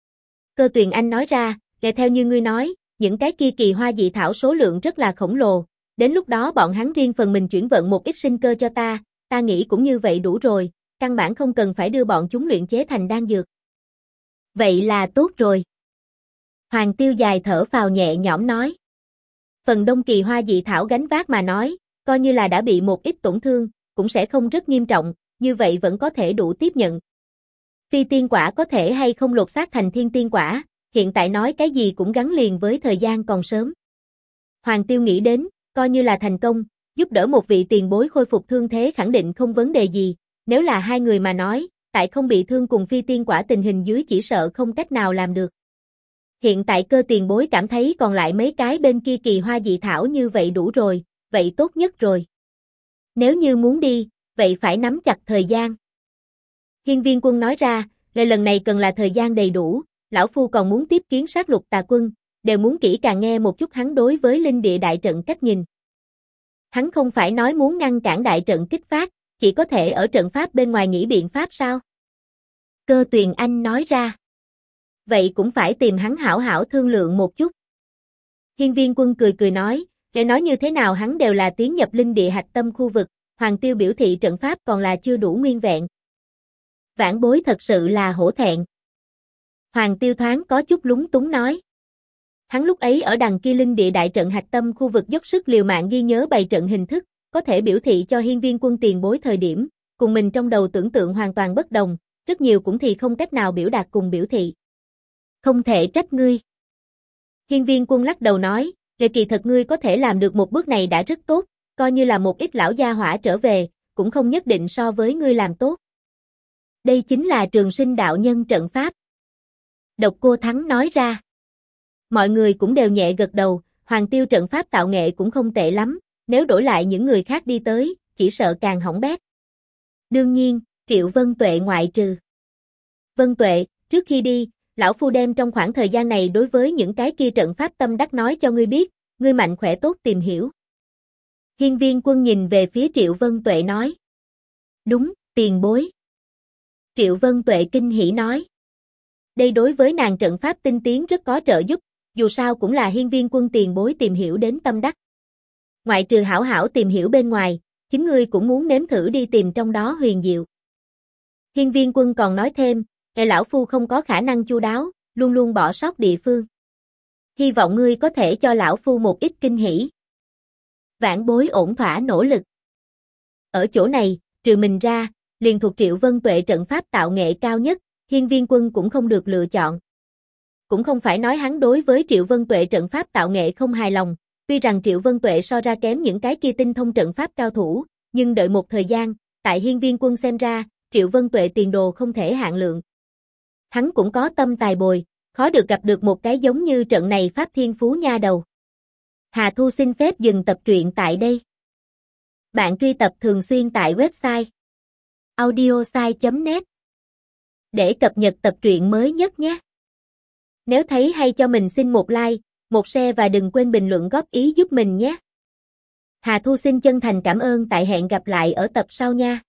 Cơ Tuyền Anh nói ra, theo như ngươi nói, những cái kia kỳ hoa dị thảo số lượng rất là khổng lồ, đến lúc đó bọn hắn riêng phần mình chuyển vận một ít sinh cơ cho ta nghĩ cũng như vậy đủ rồi, căn bản không cần phải đưa bọn chúng luyện chế thành đan dược. Vậy là tốt rồi. Hoàng Tiêu dài thở phào nhẹ nhõm nói. Phần đông kỳ hoa dị thảo gánh vác mà nói, coi như là đã bị một ít tổn thương, cũng sẽ không rất nghiêm trọng, như vậy vẫn có thể đủ tiếp nhận. Phi tiên quả có thể hay không lột xác thành thiên tiên quả, hiện tại nói cái gì cũng gắn liền với thời gian còn sớm. Hoàng Tiêu nghĩ đến, coi như là thành công, giúp đỡ một vị tiền bối khôi phục thương thế khẳng định không vấn đề gì, nếu là hai người mà nói, tại không bị thương cùng phi tiên quả tình hình dưới chỉ sợ không cách nào làm được. Hiện tại Cơ tiền bối cảm thấy còn lại mấy cái bên kia kỳ hoa dị thảo như vậy đủ rồi, vậy tốt nhất rồi. Nếu như muốn đi, vậy phải nắm chặt thời gian. Hiên Viên Quân nói ra, lời lần này cần là thời gian đầy đủ, lão phu còn muốn tiếp kiến sát lục tà quân, đều muốn kỹ càng nghe một chút hắn đối với linh địa đại trận cách nhìn. Hắn không phải nói muốn ngăn cản đại trận kích phát, chỉ có thể ở trận pháp bên ngoài nghĩ biện pháp sao? Cơ Tuyền Anh nói ra. Vậy cũng phải tìm hắn hảo hảo thương lượng một chút. Hiên Viên Quân cười cười nói, để nói như thế nào hắn đều là tiến nhập linh địa hạch tâm khu vực, Hoàng Tiêu biểu thị trận pháp còn là chưa đủ nguyên vẹn. Vãn bối thật sự là hổ thẹn. Hoàng Tiêu thoáng có chút lúng túng nói. Hắn lúc ấy ở đằng kia linh địa đại trận hạch tâm khu vực dốc sức liều mạng ghi nhớ bày trận hình thức, có thể biểu thị cho Hiên Viên Quân tiền bối thời điểm, cùng mình trong đầu tưởng tượng hoàn toàn bất đồng, rất nhiều cũng thì không cách nào biểu đạt cùng biểu thị. Không thể trách ngươi. Hiên Viên Quân lắc đầu nói, kỳ thật ngươi có thể làm được một bước này đã rất tốt, coi như là một ít lão gia hỏa trở về, cũng không nhất định so với ngươi làm tốt. Đây chính là Trường Sinh đạo nhân trận pháp. Độc Cô Thắng nói ra. Mọi người cũng đều nhẹ gật đầu, Hoàng Tiêu trận pháp tạo nghệ cũng không tệ lắm, nếu đổi lại những người khác đi tới, chỉ sợ càng hỏng bét. Đương nhiên, Triệu Vân Tuệ ngoại trừ. Vân Tuệ, trước khi đi, lão phu đem trong khoảng thời gian này đối với những cái kia trận pháp tâm đắc nói cho ngươi biết, ngươi mạnh khỏe tốt tìm hiểu. Hiên Viên Quân nhìn về phía Triệu Vân Tuệ nói. Đúng, tiền bối. Triệu Vân Tuệ kinh hỉ nói. Đây đối với nàng trận pháp tinh tiến rất có trợ giúp, dù sao cũng là Hiên Viên Quân tiền bối tìm hiểu đến tâm đắc. Ngoại trừ hảo hảo tìm hiểu bên ngoài, chính ngươi cũng muốn nếm thử đi tìm trong đó huyền diệu. Hiên Viên Quân còn nói thêm, lão phu không có khả năng chu đáo, luôn luôn bỏ sót địa phương. Hy vọng ngươi có thể cho lão phu một ít kinh hỉ. Vãn bối ổn thỏa nỗ lực. Ở chỗ này, trừ mình ra, liền thuộc Triệu Vân Tuệ trận pháp tạo nghệ cao nhất, Hiên Viên Quân cũng không được lựa chọn. Cũng không phải nói hắn đối với Triệu Vân Tuệ trận pháp tạo nghệ không hài lòng, tuy rằng Triệu Vân Tuệ so ra kém những cái kia tinh thông trận pháp cao thủ, nhưng đợi một thời gian, tại Hiên Viên Quân xem ra, Triệu Vân Tuệ tiền đồ không thể hạn lượng. Hắn cũng có tâm tài bồi, khó được gặp được một cái giống như trận này pháp thiên phú nha đầu. Hà Thu xin phép dừng tập truyện tại đây. Bạn truy tập thường xuyên tại website audiosai.net để cập nhật tập truyện mới nhất nhé. Nếu thấy hay cho mình xin một like, một share và đừng quên bình luận góp ý giúp mình nhé. Hà Thu xin chân thành cảm ơn, tại hẹn gặp lại ở tập sau nha.